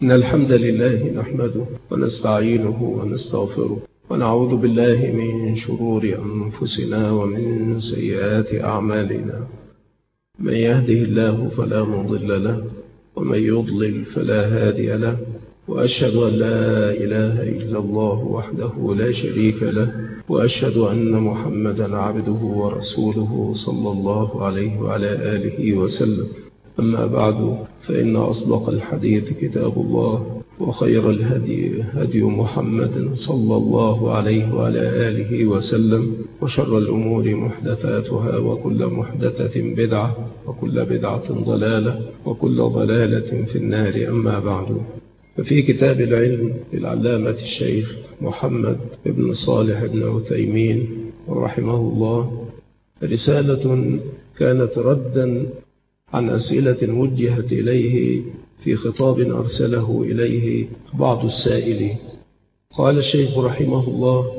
إن الحمد لله نحمده ونستعينه ونستغفره ونعوذ بالله من شرور أنفسنا ومن سيئات أعمالنا. من يهده الله فلا مضل له ومن يضلل فلا هادي له، وأشهد أن لا إله إلا الله وحده لا شريك له، وأشهد أن محمدا عبده ورسوله صلى الله عليه وعلى آله وسلم. أما بعد، فإن أصدق الحديث كتاب الله، وخير الهدي هدي محمد صلى الله عليه وعلى آله وسلم، وشر الأمور محدثاتها، وكل محدثة بدعة، وكل بدعة ضلالة، وكل ضلالة في النار. أما بعد، ففي كتاب العلم للعلامة الشيخ محمد بن صالح بن عثيمين رحمه الله رسالة كانت ردا عن أسئلة وجهت إليه في خطاب أرسله إليه بعض السائلين. قال الشيخ رحمه الله: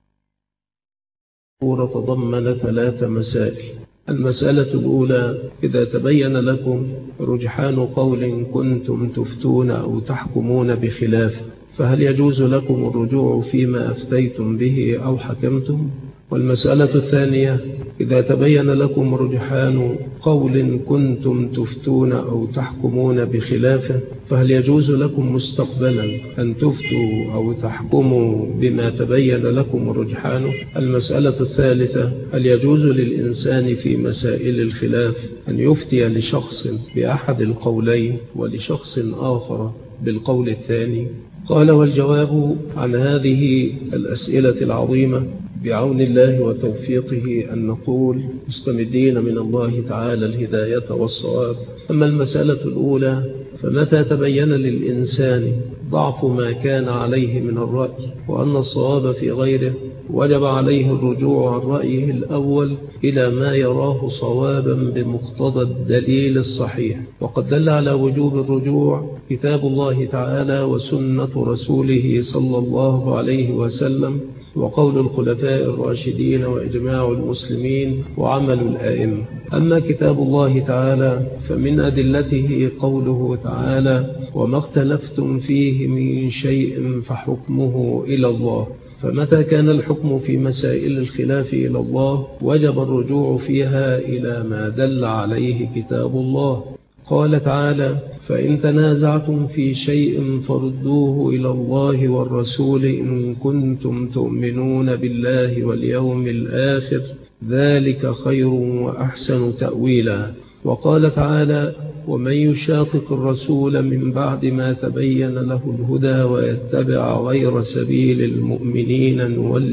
تضمن 3 مسائل. المسألة الأولى: إذا تبين لكم رجحان قول كنتم تفتون أو تحكمون بخلافه، فهل يجوز لكم الرجوع فيما أفتيتم به أو حكمتم؟ والمسألة الثانية: إذا تبين لكم رجحان قول كنتم تفتون أو تحكمون بخلافه، فهل يجوز لكم مستقبلا أن تفتوا أو تحكموا بما تبين لكم رجحانه؟ المسألة الثالثة: هل يجوز للإنسان في مسائل الخلاف أن يفتي لشخص بأحد القولين ولشخص آخر بالقول الثاني؟ قال: والجواب عن هذه الأسئلة العظيمة بعون الله وتوفيقه أن نقول مستمدين من الله تعالى الهداية والصواب. أما المسألة الأولى، فمتى تبين للإنسان ضعف ما كان عليه من الرأي وأن الصواب في غيره، وجب عليه الرجوع عن رأيه الأول إلى ما يراه صوابا بمقتضى الدليل الصحيح. وقد دل على وجوب الرجوع كتاب الله تعالى وسنة رسوله صلى الله عليه وسلم، وقول الخلفاء الراشدين، وإجماع المسلمين، وعمل الآئمة. أما كتاب الله تعالى فمن أدلته قوله تعالى: وما اختلفتم فيه من شيء فحكمه إلى الله. فمتى كان الحكم في مسائل الخلاف إلى الله، وجب الرجوع فيها إلى ما دل عليه كتاب الله. قال تعالى: فإن تنازعتم في شيء فردوه إلى الله والرسول إن كنتم تؤمنون بالله واليوم الآخر، ذلك خير وأحسن تأويلا. وقال تعالى: ومن يشاقق الرسول من بعد ما تبين له الهدى ويتبع غير سبيل المؤمنين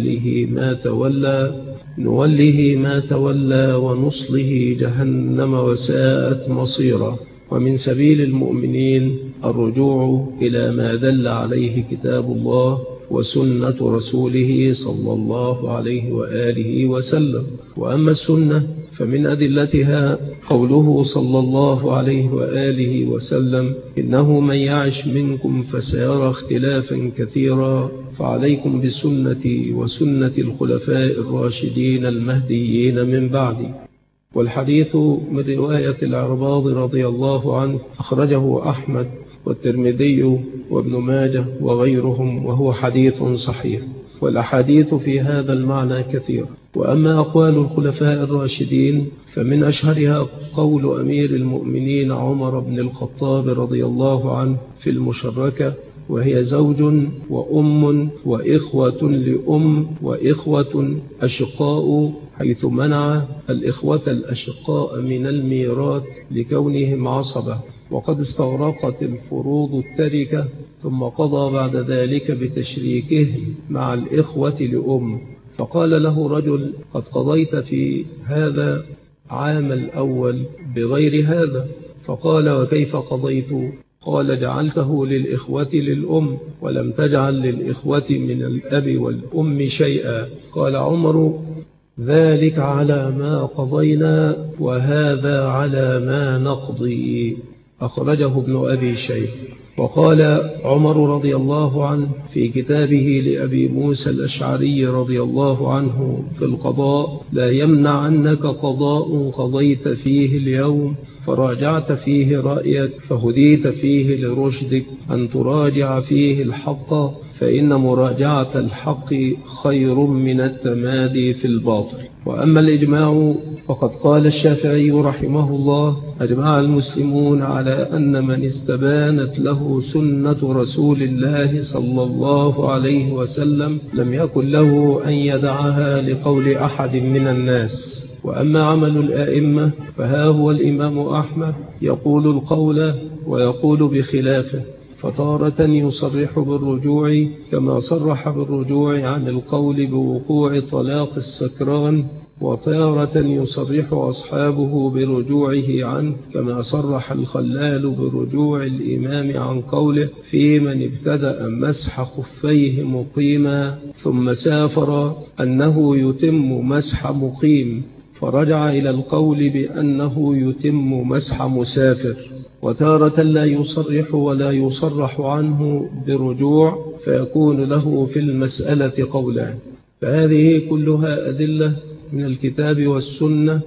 نوله ما تولى ونصله جهنم وساءت مصيرا. ومن سبيل المؤمنين الرجوع إلى ما دل عليه كتاب الله وسنة رسوله صلى الله عليه وآله وسلم. وأما السنة فمن أدلتها قوله صلى الله عليه وآله وسلم: إنه من يعش منكم فسيرى اختلافا كثيرا، فعليكم بسنتي وسنة الخلفاء الراشدين المهديين من بعدي. والحديث من رواية العرباض رضي الله عنه، أخرجه أحمد والترمذي وابن ماجه وغيرهم، وهو حديث صحيح. والأحاديث في هذا المعنى كثير. وأما أقوال الخلفاء الراشدين فمن أشهرها قول أمير المؤمنين عمر بن الخطاب رضي الله عنه في المشركة: وهي زوج وأم وإخوة لأم وإخوة أشقاء، حيث منع الإخوة الأشقاء من الميراث لكونهم عصبة، وقد استغرقت الفروض التركة، ثم قضى بعد ذلك بتشريكهم مع الإخوة لأم. فقال له رجل: قد قضيت في هذا عام الأول بغير هذا. فقال: وكيف قضيت؟ قال: جعلته للإخوة للأم، ولم تجعل للإخوة من الأب والأم شيئا. قال عمر: ذلك على ما قضينا، وهذا على ما نقضي. أخرجه ابن أبي شيبة. وقال عمر رضي الله عنه في كتابه لأبي موسى الأشعري رضي الله عنه في القضاء: لا يمنعنك قضاء قضيت فيه اليوم فراجعت فيه رأيك فهديت فيه لرشدك أن تراجع فيه الحق، فإن مراجعة الحق خير من التمادي في الباطل. وأما الإجماع فقد قال الشافعي رحمه الله: أجمع المسلمون على أن من استبانت له سنة رسول الله صلى الله عليه وسلم لم يكن له أن يدعها لقول أحد من الناس. وأما عمل الآئمة فها هو الإمام أحمد يقول القول ويقول بخلافه، فتارة يصرح بالرجوع كما صرح بالرجوع عن القول بوقوع طلاق السكران، وتارة يصرح أصحابه برجوعه عنه كما صرح الخلال برجوع الإمام عن قوله في من ابتدأ مسح خفيه مقيما ثم سافر أنه يتم مسح مقيم، فرجع إلى القول بأنه يتم مسح مسافر. وتارة لا يصرح ولا يصرح عنه برجوع فيكون له في المسألة قولان. فهذه كلها أدلة من الكتاب والسنة،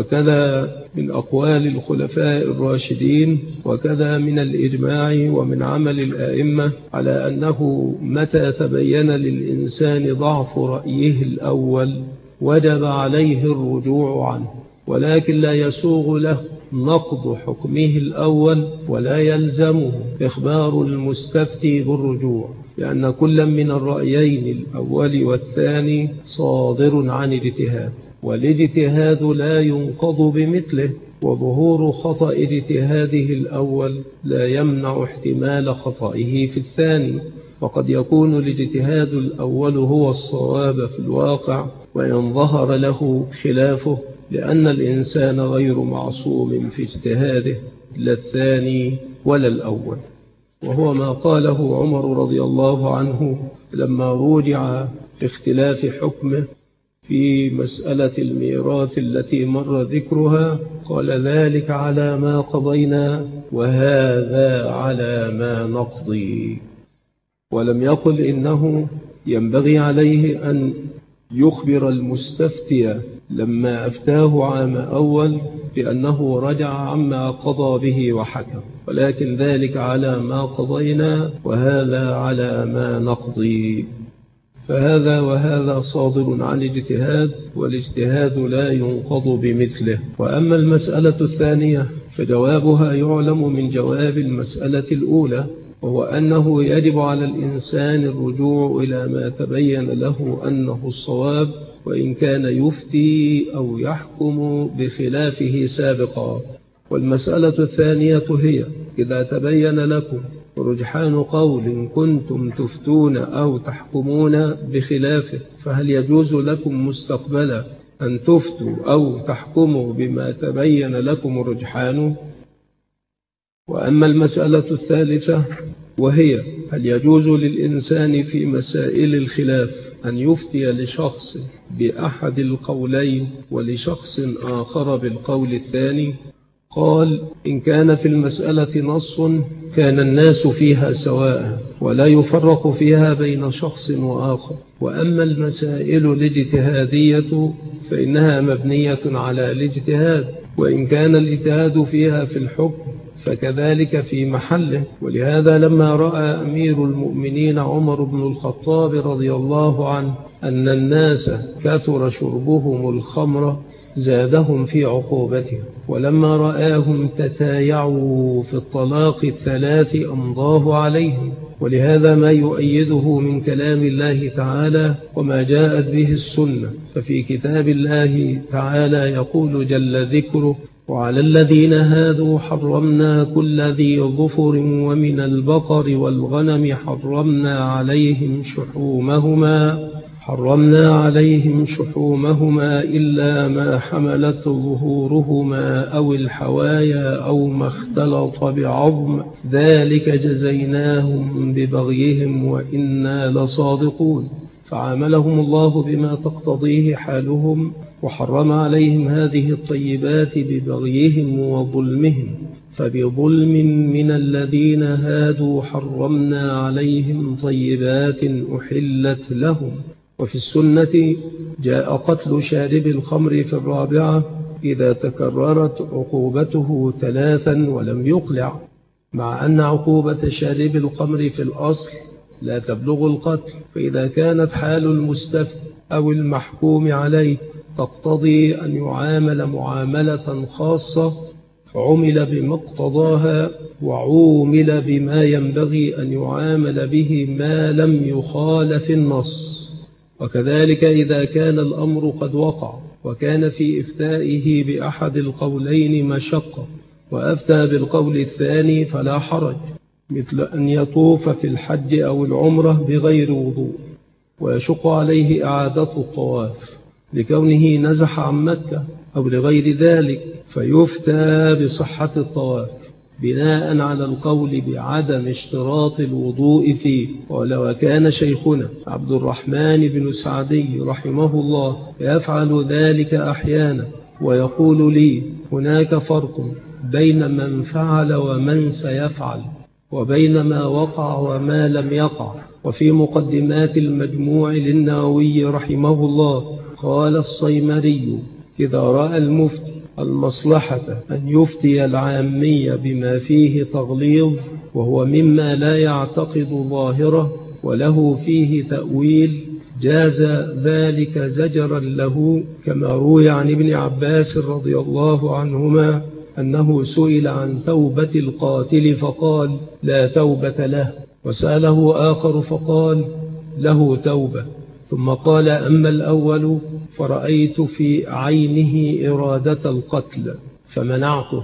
وكذا من أقوال الخلفاء الراشدين، وكذا من الإجماع ومن عمل الآئمة، على أنه متى تبين للإنسان ضعف رأيه الأول وجب عليه الرجوع عنه، ولكن لا يسوغ له نقض حكمه الأول ولا يلزمه إخبار المستفتي بالرجوع، لأن كل من الرأيين الأول والثاني صادر عن اجتهاد، والاجتهاد لا ينقض بمثله، وظهور خطأ اجتهاده الأول لا يمنع احتمال خطئه في الثاني، وقد يكون الاجتهاد الأول هو الصواب في الواقع وإن ظهر له خلافه، لأن الإنسان غير معصوم في اجتهاده، لا الثاني ولا الأول. وهو ما قاله عمر رضي الله عنه لما رجع في اختلاف حكمه في مسألة الميراث التي مر ذكرها، قال: ذلك على ما قضينا وهذا على ما نقضي. ولم يقل إنه ينبغي عليه أن يخبر المستفتي لما أفتاه عام أول بأنه رجع عما قضى به وحكم، ولكن ذلك على ما قضينا وهذا على ما نقضي. فهذا وهذا صادر عن اجتهاد، والاجتهاد لا ينقض بمثله. وأما المسألة الثانية فجوابها يعلم من جواب المسألة الأولى، وهو أنه يجب على الإنسان الرجوع إلى ما تبين له أنه الصواب، وإن كان يفتي أو يحكم بخلافه سابقا. والمسألة الثانية هي: إذا تبين لكم رجحان قول كنتم تفتون أو تحكمون بخلافه، فهل يجوز لكم مستقبلا أن تفتوا أو تحكموا بما تبين لكم رجحانه؟ وأما المسألة الثالثة وهي: هل يجوز للإنسان في مسائل الخلاف أن يفتي لشخص بأحد القولين ولشخص آخر بالقول الثاني؟ قال: إن كان في المسألة نص كان الناس فيها سواء ولا يفرق فيها بين شخص وآخر. وأما المسائل الاجتهادية فإنها مبنية على الاجتهاد، وإن كان الاجتهاد فيها في الحكم فكذلك في محله. ولهذا لما رأى أمير المؤمنين عمر بن الخطاب رضي الله عنه أن الناس كثر شربهم الخمر زادهم في عقوبتهم، ولما رآهم تتايعوا في الطلاق الثلاث أمضاه عليهم. ولهذا ما يؤيده من كلام الله تعالى وما جاءت به السنة، ففي كتاب الله تعالى يقول جل ذكره: وعلى الذين هادوا حرمنا كل ذي ظفر ومن البقر والغنم حرمنا عليهم شحومهما إلا ما حملت ظهورهما أو الحوايا أو ما اختلط بعظم، ذلك جزيناهم ببغيهم وإنا لصادقون. فعاملهم الله بما تقتضيه حالهم، وحرم عليهم هذه الطيبات ببغيهم وظلمهم، فبظلم من الذين هادوا حرمنا عليهم طيبات أحلت لهم. وفي السنة جاء قتل شارب الخمر في الرابعة إذا تكررت عقوبته 3 ولم يقلع، مع أن عقوبة شارب الخمر في الأصل لا تبلغ القتل، فإذا كانت حال المستفتي أو المحكوم عليه تقتضي أن يعامل معاملة خاصة فعمل بمقتضاها وعومل بما ينبغي أن يعامل به ما لم يخالف النص. وكذلك إذا كان الأمر قد وقع وكان في إفتائه بأحد القولين مشقة وأفتى بالقول الثاني فلا حرج، مثل أن يطوف في الحج أو العمرة بغير وضوء ويشق عليه إعادة الطواف لكونه نزح عن مكة أو لغير ذلك، فيفتى بصحة الطواف بناء على القول بعدم اشتراط الوضوء فيه. ولو كان شيخنا عبد الرحمن بن سعدي رحمه الله يفعل ذلك أحيانا ويقول لي هناك فرق بين من فعل ومن سيفعل وبين ما وقع وما لم يقع. وفي مقدمات المجموع للنووي رحمه الله قال الصيمري إذا رأى المفتي المصلحة أن يفتي العامية بما فيه تغليظ وهو مما لا يعتقد ظاهره وله فيه تأويل جاز ذلك زجرا له، كما روي عن ابن عباس رضي الله عنهما أنه سئل عن توبة القاتل فقال لا توبة له، وسأله آخر فقال له توبة، ثم قال أما الأول فرأيت في عينه إرادة القتل فمنعته،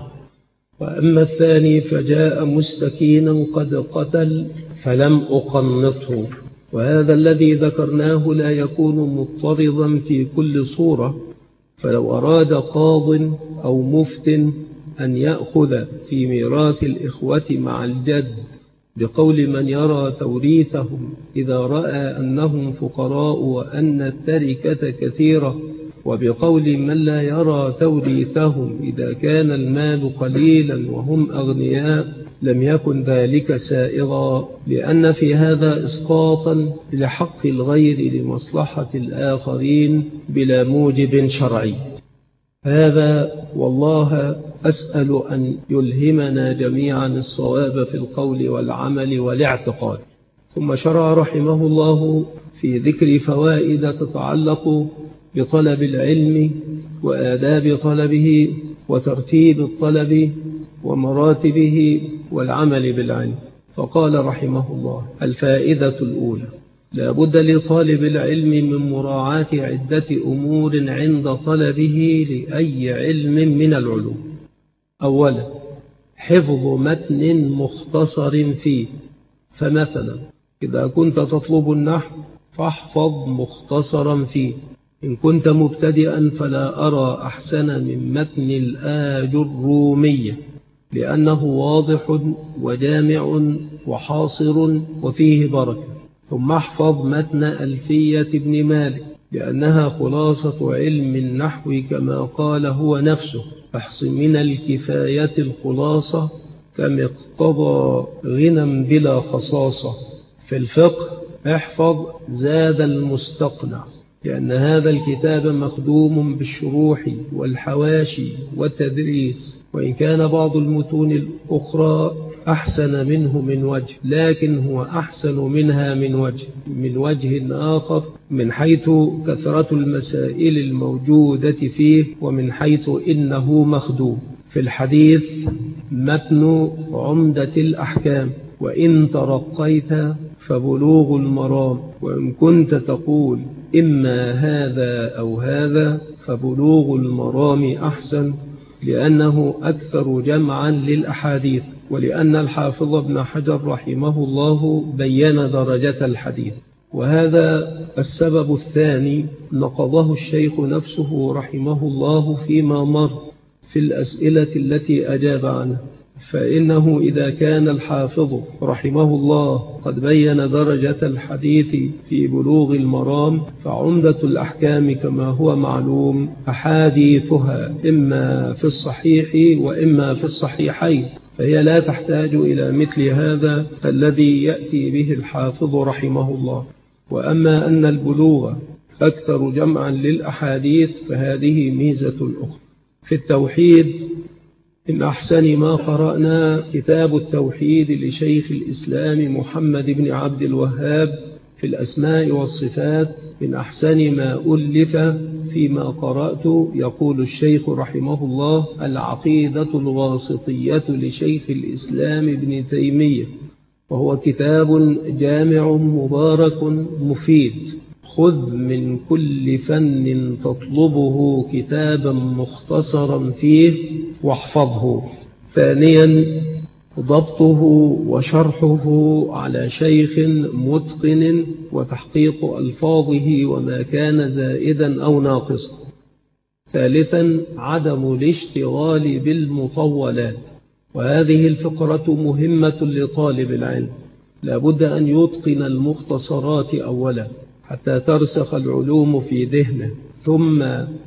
وأما الثاني فجاء مستكينا قد قتل فلم أقنطه. وهذا الذي ذكرناه لا يكون مضطردا في كل صورة، فلو أراد قاض أو مفت أن يأخذ في ميراث الإخوة مع الجد بقول من يرى توريثهم إذا رأى أنهم فقراء وأن التركة كثيرة، وبقول من لا يرى توريثهم إذا كان المال قليلا وهم أغنياء، لم يكن ذلك سائغا، لأن في هذا إسقاطا لحق الغير لمصلحة الآخرين بلا موجب شرعي. هذا والله أسأل أن يلهمنا جميعا الصواب في القول والعمل والاعتقاد. ثم شرع رحمه الله في ذكر فوائد تتعلق بطلب العلم وآداب طلبه وترتيب الطلب ومراتبه والعمل بالعلم، فقال رحمه الله: الفائدة الأولى: لا بد لطالب العلم من مراعاة عدة أمور عند طلبه لأي علم من العلوم. أولا، حفظ متن مختصر فيه، فمثلا إذا كنت تطلب النحو فاحفظ مختصرا فيه. إن كنت مبتدئا فلا أرى أحسن من متن الآجرومية لأنه واضح وجامع وحاصر وفيه بركة. ثم احفظ متن ألفية ابن مالك لأنها خلاصة علم النحو كما قال هو نفسه: احص من الكفاية الخلاصة كم اقتضى غنى بلا خصاصة. في الفقه احفظ زاد المستقنع لأن هذا الكتاب مخدوم بالشروح والحواشي والتدريس، وإن كان بعض المتون الأخرى أحسن منه من وجه، لكن هو أحسن منها من وجه آخر، من حيث كثرة المسائل الموجودة فيه ومن حيث إنه مخدوم. في الحديث متن عمدة الأحكام، وإن ترقيت فبلوغ المرام، وإن كنت تقول إما هذا أو هذا فبلوغ المرام أحسن، لأنه أكثر جمعا للأحاديث، ولأن الحافظ ابن حجر رحمه الله بين درجة الحديث. وهذا السبب الثاني نقضه الشيخ نفسه رحمه الله فيما مر في الأسئلة التي أجاب عنها، فإنه إذا كان الحافظ رحمه الله قد بين درجة الحديث في بلوغ المرام، فعمدة الأحكام كما هو معلوم أحاديثها إما في الصحيح وإما في الصحيحين، فهي لا تحتاج إلى مثل هذا الذي يأتي به الحافظ رحمه الله. وأما أن البلوغ أكثر جمعا للأحاديث فهذه ميزة أخرى. في التوحيد من أحسن ما قرأنا كتاب التوحيد لشيخ الإسلام محمد بن عبد الوهاب في الأسماء والصفات. من أحسن ما ألف فيما قرأت يقول الشيخ رحمه الله: العقيدة الواسطية لشيخ الإسلام ابن تيمية، وهو كتاب جامع مبارك مفيد. خذ من كل فن تطلبه كتابا مختصرا فيه واحفظه. ثانيا، ضبطه وشرحه على شيخ متقن وتحقيق ألفاظه وما كان زائدا أو ناقصا. ثالثا، عدم الاشتغال بالمطولات، وهذه الفقرة مهمة لطالب العلم. لا بد أن يتقن المختصرات أولا حتى ترسخ العلوم في ذهنه، ثم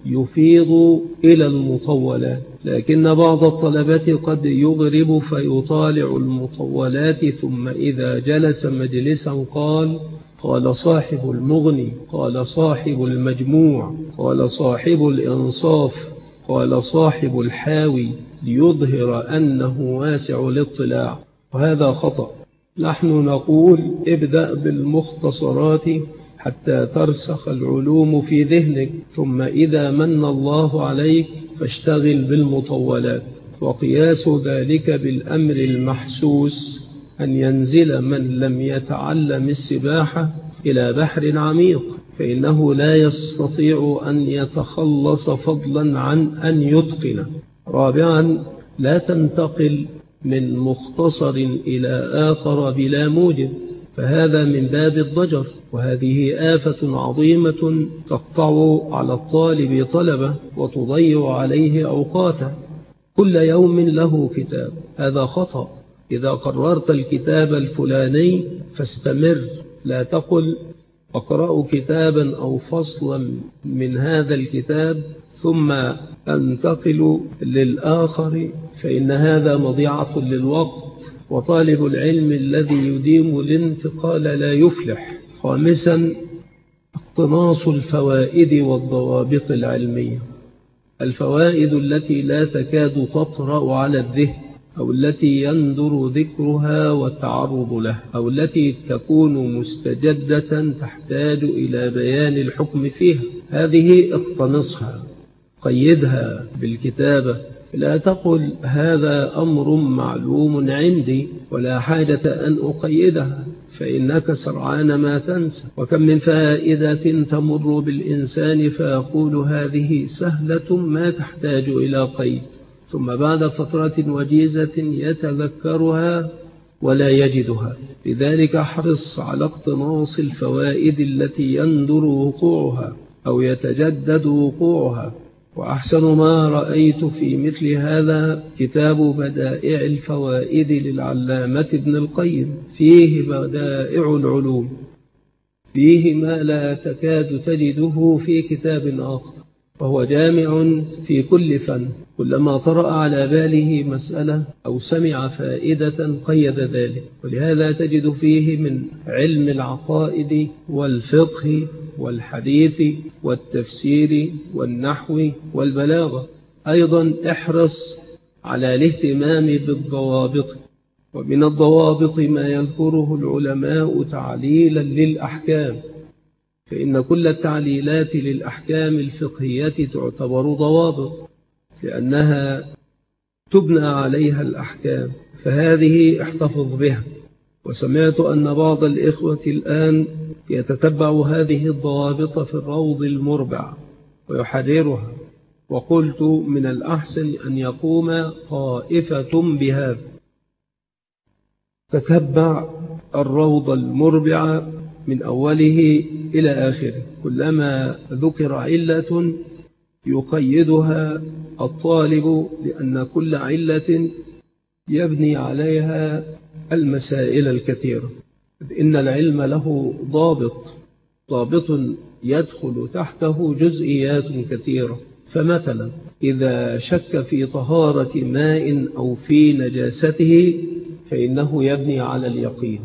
يفيض إلى المطولات. لكن بعض الطلبة قد يغرب فيطالع المطولات، ثم إذا جلس مجلسا قال صاحب المغني، قال صاحب المجموع، قال صاحب الإنصاف، قال صاحب الحاوي، ليظهر أنه واسع الاطلاع، وهذا خطأ. نحن نقول ابدأ بالمختصرات حتى ترسخ العلوم في ذهنك، ثم إذا من الله عليك فاشتغل بالمطولات. وقياس ذلك بالأمر المحسوس أن ينزل من لم يتعلم السباحة إلى بحر عميق، فإنه لا يستطيع أن يتخلص فضلا عن أن يتقن. رابعا، لا تنتقل من مختصر إلى آخر بلا موجب، فهذا من باب الضجر، وهذه آفة عظيمة تقطع على الطالب طلبه وتضيع عليه أوقاته. كل يوم له كتاب، هذا خطأ. إذا قررت الكتاب الفلاني فاستمر، لا تقل أقرأ كتابا أو فصلا من هذا الكتاب ثم أنتقل للآخر، فإن هذا مضيعة للوقت، وطالب العلم الذي يديم الانتقال لا يفلح. خامسا، اقتناص الفوائد والضوابط العلمية، الفوائد التي لا تكاد تطرأ على الذهن، أو التي يندر ذكرها والتعرض لها، أو التي تكون مستجدة تحتاج إلى بيان الحكم فيها، هذه اقتنصها، قيدها بالكتابة. لا تقل هذا أمر معلوم عندي ولا حاجة أن أقيدها، فإنك سرعان ما تنسى. وكم من فائدة تمر بالإنسان فيقول هذه سهلة ما تحتاج إلى قيد، ثم بعد فترة وجيزة يتذكرها ولا يجدها. لذلك احرص على اقتناص الفوائد التي يندر وقوعها أو يتجدد وقوعها. وأحسن ما رأيت في مثل هذا كتاب بدائع الفوائد للعلامة ابن القيم، فيه بدائع العلوم، فيه ما لا تكاد تجده في كتاب آخر، وهو جامع في كل فن. كلما طرأ على باله مسألة أو سمع فائدة قيد ذلك، ولهذا تجد فيه من علم العقائد والفقه والحديث والتفسير والنحو والبلاغة. أيضا احرص على الاهتمام بالضوابط، ومن الضوابط ما يذكره العلماء تعليلا للأحكام، فإن كل التعليلات للأحكام الفقهية تعتبر ضوابط، لأنها تبنى عليها الأحكام، فهذه احتفظ بها. وسمعت أن بعض الإخوة الآن يتتبع هذه الضوابط في الروض المربع ويحررها، وقلت من الأحسن أن يقوم طائفة بهذا. تتبع الروض المربع من أوله إلى آخره، كلما ذكر علة يقيدها الطالب، لأن كل علة يبني عليها المسائل الكثيرة. إن العلم له ضابط يدخل تحته جزئيات كثيرة. فمثلا إذا شك في طهارة ماء أو في نجاسته فإنه يبني على اليقين.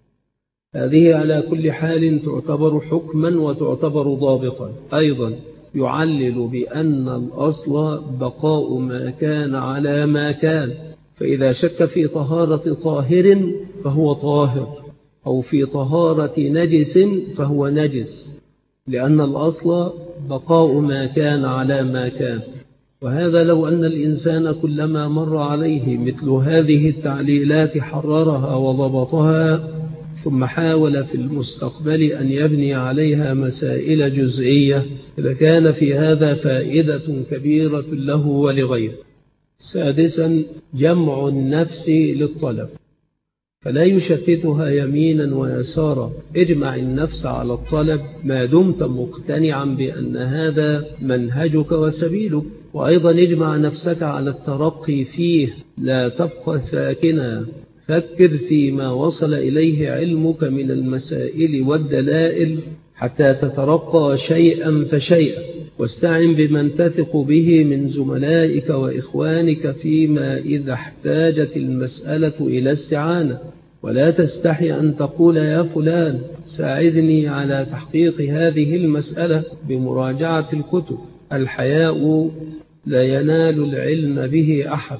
هذه على كل حال تعتبر حكما وتعتبر ضابطا. أيضا يعلل بأن الأصل بقاء ما كان على ما كان، فإذا شك في طهارة طاهر فهو طاهر، أو في طهارة نجس فهو نجس، لأن الأصل بقاء ما كان على ما كان. وهذا لو أن الإنسان كلما مر عليه مثل هذه التعليلات حررها وضبطها، ثم حاول في المستقبل أن يبني عليها مسائل جزئية، إذا كان في هذا فائدة كبيرة له ولغيره. سادسا، جمع النفس للطلب، فلا يشتتها يمينا ويسارا. اجمع النفس على الطلب ما دمت مقتنعا بأن هذا منهجك وسبيلك، وأيضا اجمع نفسك على الترقي فيه، لا تبقى ساكنا. فكر فيما وصل إليه علمك من المسائل والدلائل حتى تترقى شيئا فشيئا، واستعن بمن تثق به من زملائك وإخوانك فيما إذا احتاجت المسألة إلى استعانة، ولا تستحي أن تقول يا فلان ساعدني على تحقيق هذه المسألة بمراجعة الكتب. الحياء لا ينال العلم به أحد،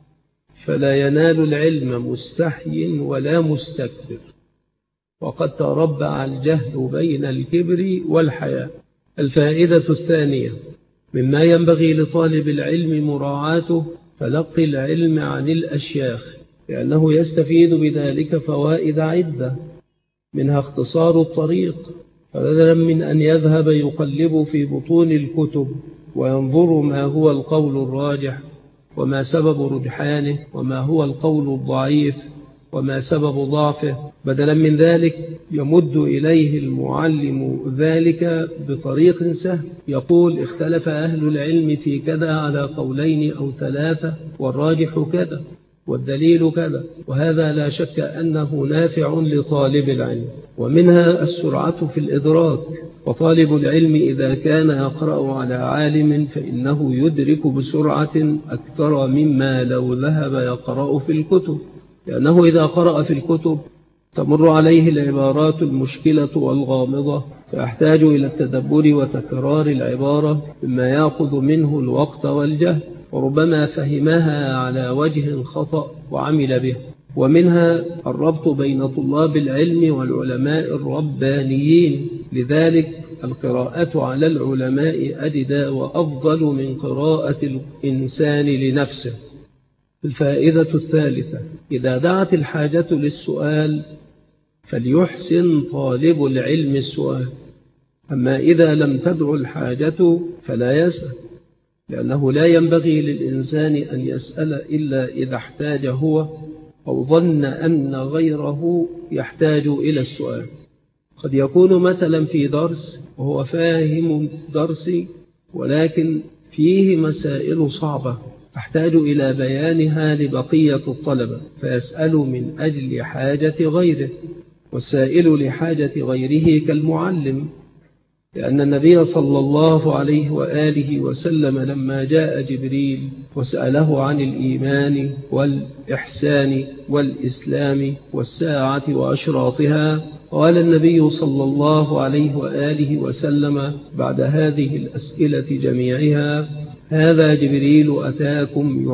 فلا ينال العلم مستحي ولا مستكبر، وقد تربع الجهل بين الكبر والحياء. الفائدة الثانية مما ينبغي لطالب العلم مراعاته تلقي العلم عن الأشياخ، لأنه يستفيد بذلك فوائد عدة، منها اختصار الطريق، فبدلا من أن يذهب يقلب في بطون الكتب وينظر ما هو القول الراجح وما سبب رجحانه وما هو القول الضعيف وما سبب ضعفه، بدلا من ذلك يمد إليه المعلم ذلك بطريق سهل، يقول اختلف أهل العلم في كذا على قولين أو ثلاثة، والراجح كذا والدليل كذا، وهذا لا شك أنه نافع لطالب العلم. ومنها السرعة في الإدراك، وطالب العلم إذا كان يقرأ على عالم فإنه يدرك بسرعة أكثر مما لو ذهب يقرأ في الكتب، لأنه إذا قرأ في الكتب تمر عليه العبارات المشكلة والغامضة، فيحتاج إلى التدبر وتكرار العبارة مما يأخذ منه الوقت والجهد، وربما فهمها على وجه خطأ وعمل به. ومنها الربط بين طلاب العلم والعلماء الربانيين، لذلك القراءة على العلماء أجدى وأفضل من قراءة الإنسان لنفسه. الفائدة الثالثة إذا دعت الحاجة للسؤال فليحسن طالب العلم السؤال، أما إذا لم تدع الحاجة فلا يسأل، لأنه لا ينبغي للإنسان أن يسأل إلا إذا احتاج هو أو ظن أن غيره يحتاج إلى السؤال. قد يكون مثلا في درس وهو فاهم درسي، ولكن فيه مسائل صعبة أحتاج إلى بيانها لبقية الطلبة، فيسأل من أجل حاجة غيره، والسائل لحاجة غيره كالمعلم، لأن النبي صلى الله عليه وآله وسلم لما جاء جبريل وسأله عن الإيمان والإحسان والإسلام والساعة وأشراطها، قال النبي صلى الله عليه وآله وسلم بعد هذه الأسئلة جميعها: هذا جبريل أتاكم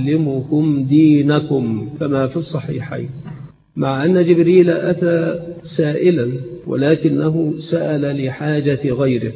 يعلمكم دينكم، كما في الصحيحين. مع أن جبريل أتى سائلا، ولكنه سأل لحاجة غيره،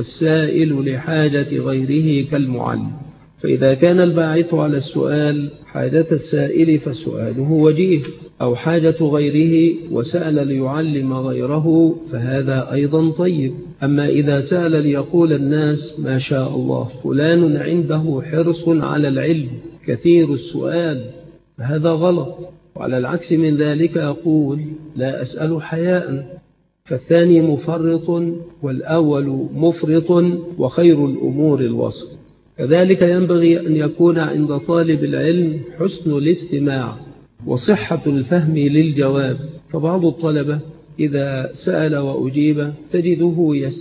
والسائل لحاجة غيره كالمعلم، فإذا كان الباعث على السؤال حاجة السائل فسؤاله وجيه، أو حاجة غيره وسأل ليعلم غيره فهذا أيضا طيب. أما إذا سأل ليقول الناس ما شاء الله فلان عنده حرص على العلم كثير السؤال، فهذا غلط. وعلى العكس من ذلك يقول لا أسأل حياء، فالثاني مفرط والأول مفرط، وخير الأمور الوسط. كذلك ينبغي أن يكون عند طالب العلم حسن الاستماع وصحة الفهم للجواب، فبعض الطلبة إذا سأل وأجيب تجده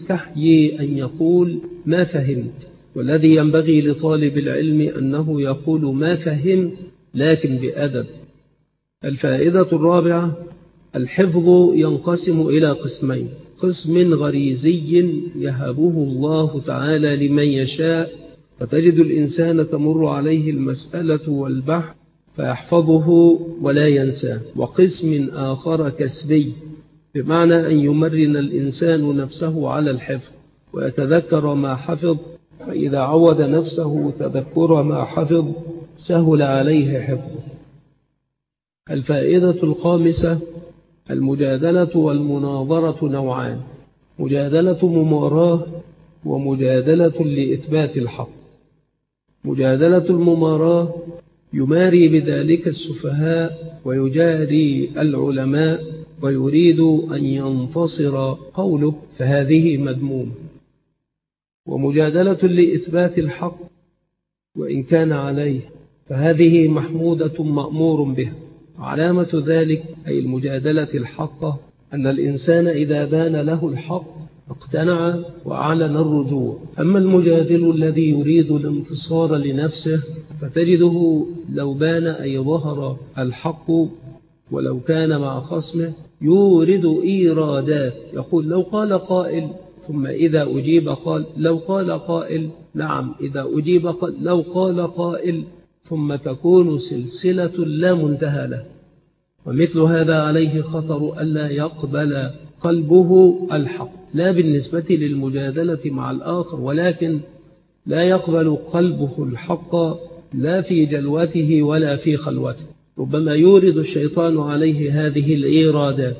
يستحيي أن يقول ما فهمت، والذي ينبغي لطالب العلم أنه يقول ما فهمت لكن بأدب. الفائدة الرابعة الحفظ ينقسم إلى قسمين: قسم غريزي يهبه الله تعالى لمن يشاء، فتجد الإنسان تمر عليه المسألة والبحث فيحفظه ولا ينساه، وقسم آخر كسبي، بمعنى أن يمرن الإنسان نفسه على الحفظ ويتذكر ما حفظ، فإذا عود نفسه تذكر ما حفظ سهل عليه حفظه. الفائدة الخامسة: المجادلة والمناظرة نوعان: مجادلة مماراة ومجادلة لإثبات الحق. مجادلة المماراة يماري بذلك السفهاء ويجاري العلماء ويريد أن ينتصر قوله، فهذه مذمومة. ومجادلة لإثبات الحق وإن كان عليه فهذه محمودة مأمور بها. علامة ذلك أي المجادلة الحقة أن الإنسان إذا بان له الحق اقتنع وأعلن الرجوع. أما المجادل الذي يريد الانتصار لنفسه فتجده لو بان أي ظهر الحق ولو كان مع خصمه يورد إيرادات، يقول لو قال قائل، ثم إذا أجيب قال لو قال قائل نعم، إذا أجيب قال لو قال قائل، ثم تكون سلسلة لا منتهى له. ومثل هذا عليه خطر ألا يقبل قلبه الحق، لا بالنسبة للمجادلة مع الآخر، ولكن لا يقبل قلبه الحق لا في جلوته ولا في خلوته. ربما يورد الشيطان عليه هذه الإيرادات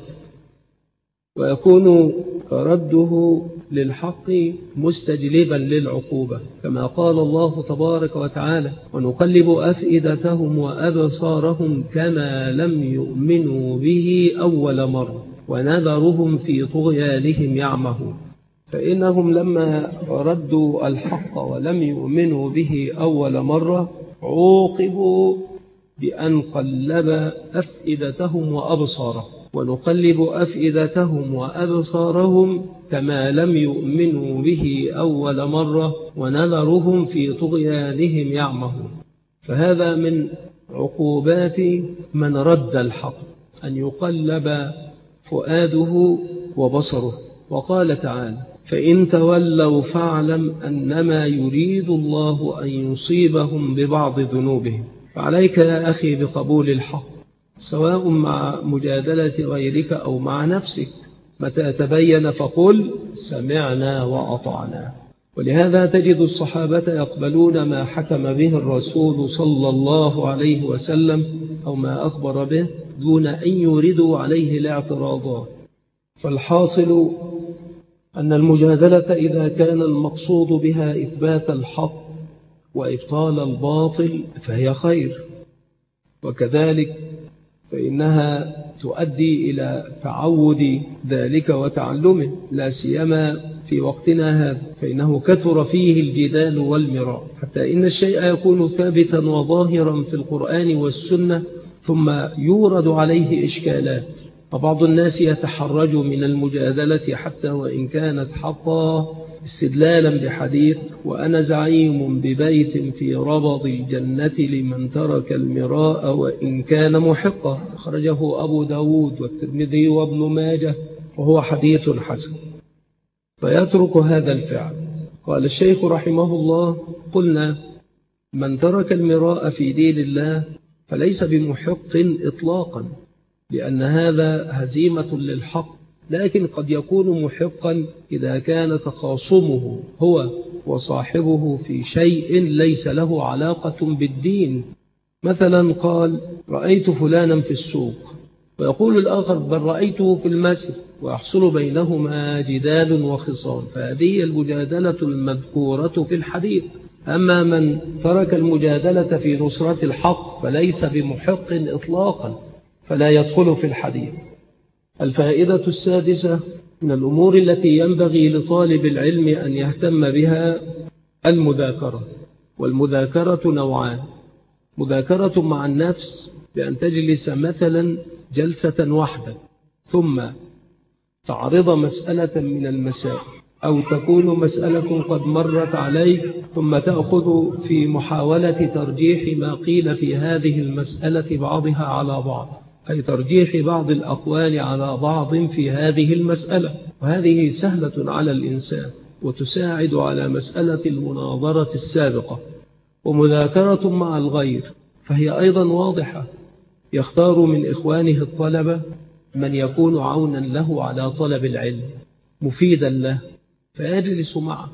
ويكون رده للحق مستجلبا للعقوبة، كما قال الله تبارك وتعالى: ونقلب أفئدتهم وأبصارهم كما لم يؤمنوا به أول مرة ونذرهم في طغيانهم يعمهون. فإنهم لما ردوا الحق ولم يؤمنوا به أول مرة عوقبوا بأن قلب أفئدتهم وأبصارهم. ونقلب أفئدتهم وأبصارهم كما لم يؤمنوا به أول مرة ونذرهم في طغيانهم يعمهون. فهذا من عقوبات من رد الحق، أن يقلب فؤاده وبصره. وقال تعالى: فإن تولوا فاعلم أنما يريد الله أن يصيبهم ببعض ذنوبهم. فعليك يا أخي بقبول الحق، سواء مع مجادلة غيرك أو مع نفسك. متى تبين فقل سمعنا وأطعنا. ولهذا تجد الصحابة يقبلون ما حكم به الرسول صلى الله عليه وسلم أو ما أخبر به دون أن يوردوا عليه الاعتراضات. فالحاصل أن المجادلة إذا كان المقصود بها إثبات الحق وإبطال الباطل فهي خير، وكذلك فإنها تؤدي إلى تعود ذلك وتعلمه، لا سيما في وقتنا هذا، فإنه كثر فيه الجدال والمراء، حتى إن الشيء يكون ثابتا وظاهرا في القرآن والسنة ثم يورد عليه إشكالات. فبعض الناس يتحرج من المجادلة حتى وإن كانت حقا، استدلالا بحديث: وأنا زعيم ببيت في ربض الجنة لمن ترك المراء وإن كان محقا، أخرجه أبو داود والترمذي وابن ماجه، وهو حديث حسن. فيترك هذا الفعل. قال الشيخ رحمه الله: قلنا من ترك المراء في دين الله فليس بمحق إطلاقا، لأن هذا هزيمة للحق، لكن قد يكون محقا إذا كان تخاصمه هو وصاحبه في شيء ليس له علاقة بالدين. مثلا قال: رأيت فلانا في السوق، ويقول الآخر: بل رأيته في المسجد، ويحصل بينهما جدال وخصام، فهذه المجادلة المذكورة في الحديث. أما من ترك المجادلة في نصرة الحق فليس بمحق إطلاقا، فلا يدخل في الحديث. الفائدة السادسة: من الأمور التي ينبغي لطالب العلم أن يهتم بها المذاكرة. والمذاكرة نوعان: مذاكرة مع النفس بأن تجلس مثلا جلسة واحدة ثم تعرض مسألة من المسائل، أو تكون مسألة قد مرت عليك ثم تأخذ في محاولة ترجيح ما قيل في هذه المسألة بعضها على بعض، أي ترجيح بعض الأقوال على بعض في هذه المسألة، وهذه سهلة على الإنسان وتساعد على مسألة المناظرة السابقة ومذاكرة مع الغير، فهي أيضا واضحة. يختار من إخوانه الطلبة من يكون عونا له على طلب العلم مفيدا له، فيجلس معه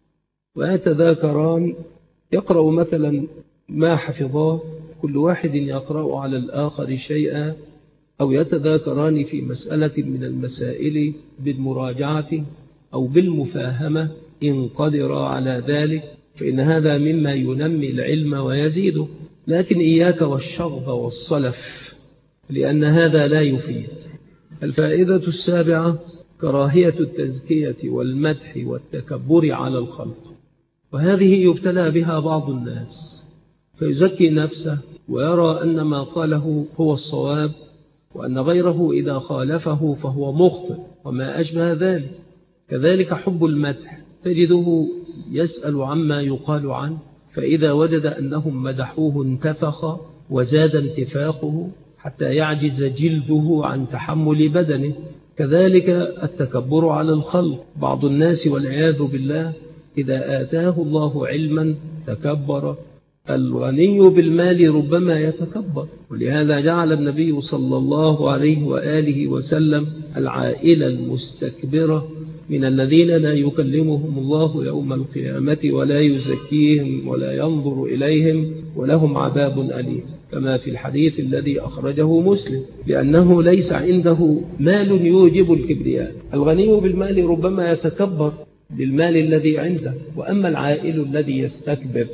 ويتذاكران، يقرأ مثلا ما حفظاه، كل واحد يقرأ على الآخر شيئا، أو يتذاكران في مسألة من المسائل بالمراجعة أو بالمفاهمة إن قدر على ذلك، فإن هذا مما ينمي العلم ويزيده. لكن إياك والشغب والصلف، لأن هذا لا يفيد. الفائدة السابعة كراهية التزكية والمدح والتكبر على الخلق، وهذه يبتلى بها بعض الناس، فيزكي نفسه ويرى أن ما قاله هو الصواب، وأن غيره إذا خالفه فهو مخطئ وما أشبه ذلك. كذلك حب المدح، تجده يسأل عما يقال عنه، فإذا وجد أنهم مدحوه انتفخ وزاد انتفاخه حتى يعجز جلده عن تحمل بدنه. كذلك التكبر على الخلق، بعض الناس والعياذ بالله إذا آتاه الله علما تكبر. الغني بالمال ربما يتكبر، ولهذا جعل النبي صلى الله عليه وآله وسلم العائلة المستكبرة من الذين لا يكلمهم الله يوم القيامة ولا يزكيهم ولا ينظر إليهم ولهم عذاب أليم، كما في الحديث الذي أخرجه مسلم، لأنه ليس عنده مال يوجب الكبرياء. الغني بالمال ربما يتكبر بالمال الذي عنده، وأما العائل الذي يستكبر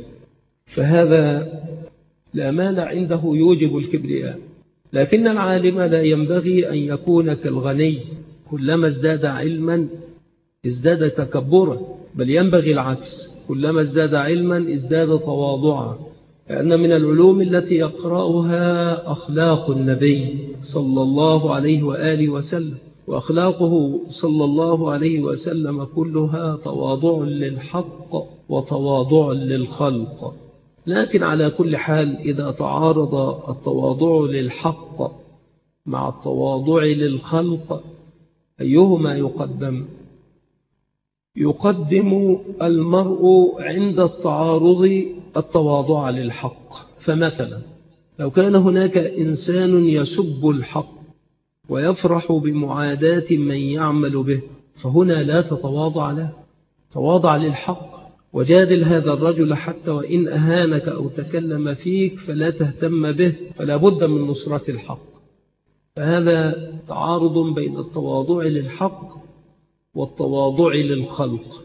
فهذا لا مال عنده يوجب الكبرياء. لكن العالم لا ينبغي أن يكون كالغني، كلما ازداد علما ازداد تكبرا، بل ينبغي العكس، كلما ازداد علما ازداد تواضعا، لأن من العلوم التي يقرأها أخلاق النبي صلى الله عليه وآله وسلم، وأخلاقه صلى الله عليه وسلم كلها تواضع للحق وتواضع للخلق. لكن على كل حال إذا تعارض التواضع للحق مع التواضع للخلق أيهما يقدم؟ يقدم المرء عند التعارض التواضع للحق. فمثلا لو كان هناك إنسان يسب الحق ويفرح بمعاداة من يعمل به، فهنا لا تتواضع له، تواضع للحق وجادل هذا الرجل حتى وإن أهانك أو تكلم فيك فلا تهتم به، فلا بد من نصرة الحق. فهذا تعارض بين التواضع للحق والتواضع للخلق،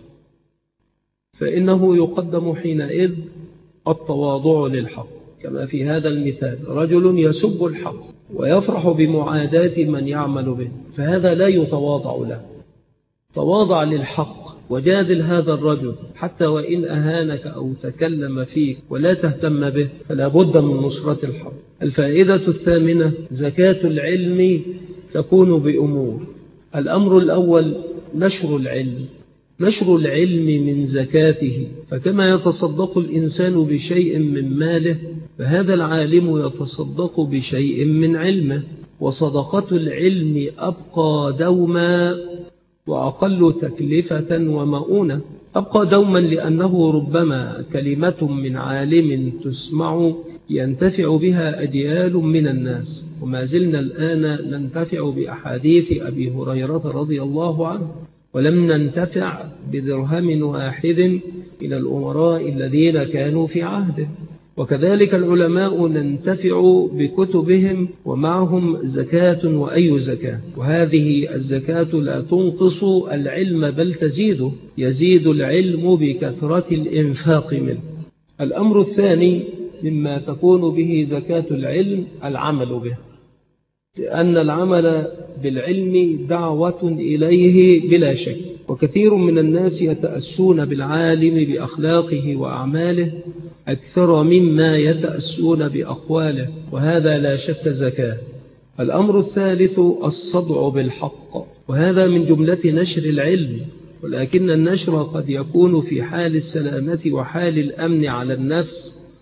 فإنه يقدم حينئذ التواضع للحق، كما في هذا المثال رجل يسب الحق ويفرح بمعاداة من يعمل به، فهذا لا يتواضع له، تواضع للحق وجادل هذا الرجل حتى وإن أهانك أو تكلم فيك ولا تهتم به، فلا بد من نصرة الحق. الفائدة الثامنة زكاة العلم تكون بأمور. الأمر الأول نشر العلم، نشر العلم من زكاته، فكما يتصدق الإنسان بشيء من ماله فهذا العالم يتصدق بشيء من علمه، وصدقة العلم أبقى دوما وأقل تكلفة ومؤونة. أبقى دوما لأنه ربما كلمة من عالم تسمع ينتفع بها أجيال من الناس، وما زلنا الآن ننتفع بأحاديث أبي هريرة رضي الله عنه، ولم ننتفع بدرهم واحد من الأمراء الذين كانوا في عهده. وكذلك العلماء ننتفع بكتبهم ومعهم زكاة، وأي زكاة، وهذه الزكاة لا تنقص العلم بل تزيده، يزيد العلم بكثرة الإنفاق منه. الأمر الثاني مما تكون به زكاة العلم العمل به، لأن العمل بالعلم دعوة إليه بلا شك، وكثير من الناس يتأسون بالعالم بأخلاقه وأعماله أكثر مما يتأسون بأقواله، وهذا لا شك زكاة. الأمر الثالث الصدع بالحق، وهذا من جملة نشر العلم، ولكن النشر قد يكون في حال السلامة وحال الأمن على النفس،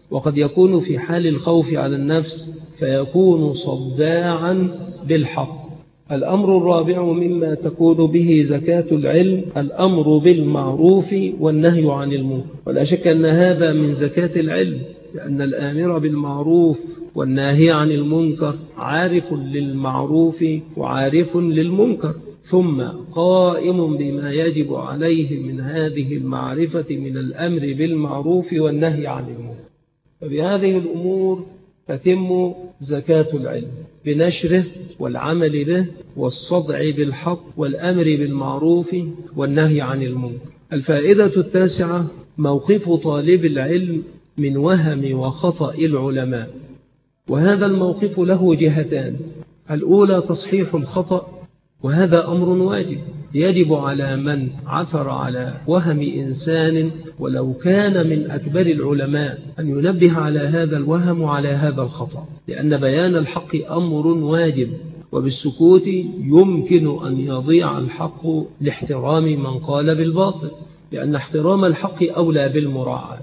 وقد يكون في حال الخوف على النفس فيكون صداعا بالحق. الأمر الرابع مما تكون به زكاة العلم الأمر بالمعروف والنهي عن المنكر، ولا شك أن هذا من زكاة العلم، لأن الآمر بالمعروف والناهي عن المنكر عارف للمعروف وعارف للمنكر، ثم قائم بما يجب عليه من هذه المعرفة من الأمر بالمعروف والنهي عن المنكر. فبهذه الأمور تتم زكاة العلم، بنشره والعمل به والصدع بالحق والأمر بالمعروف والنهي عن المنكر. الفائدة التاسعة موقف طالب العلم من وهم وخطأ العلماء، وهذا الموقف له جهتان. الأولى تصحيح الخطأ، وهذا أمر واجب يجب على من عثر على وهم إنسان ولو كان من أكبر العلماء أن ينبه على هذا الوهم وعلى هذا الخطأ، لأن بيان الحق أمر واجب، وبالسكوت يمكن أن يضيع الحق لاحترام من قال بالباطل، لأن احترام الحق أولى بالمراعاة.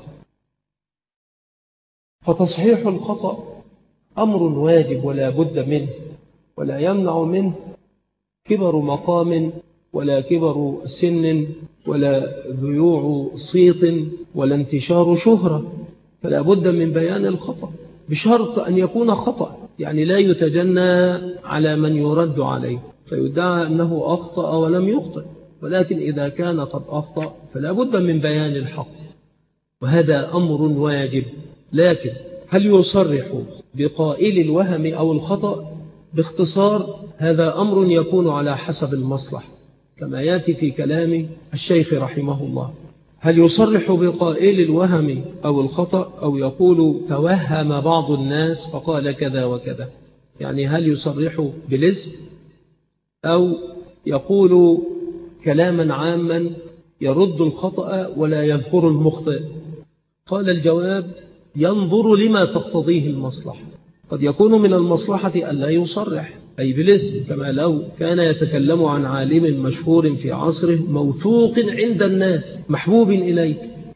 فتصحيح الخطأ أمر واجب ولا بد منه، ولا يمنع منه كبر مقام ولا كبر سن ولا ذيوع صيت ولا انتشار شهرة، فلا بد من بيان الخطأ بشرط أن يكون خطأ، يعني لا يتجنى على من يرد عليه فيدعى أنه أخطأ ولم يخطئ، ولكن إذا كان قد أخطأ فلا بد من بيان الحق، وهذا أمر واجب. لكن هل يصرح بقائل الوهم أو الخطأ؟ باختصار هذا أمر يكون على حسب المصلحة، كما يأتي في كلام الشيخ رحمه الله. هل يصرح بقائل الوهم أو الخطأ، أو يقول توهم بعض الناس فقال كذا وكذا، يعني هل يصرح بالاسم أو يقول كلاما عاما يرد الخطأ ولا يذكر المخطئ؟ قال الجواب ينظر لما تقتضيه المصلحة. قد يكون من المصلحة أن لا يصرح أي بالاسم، كما لو كان يتكلم عن عالم مشهور في عصره موثوق عند الناس محبوب إليك،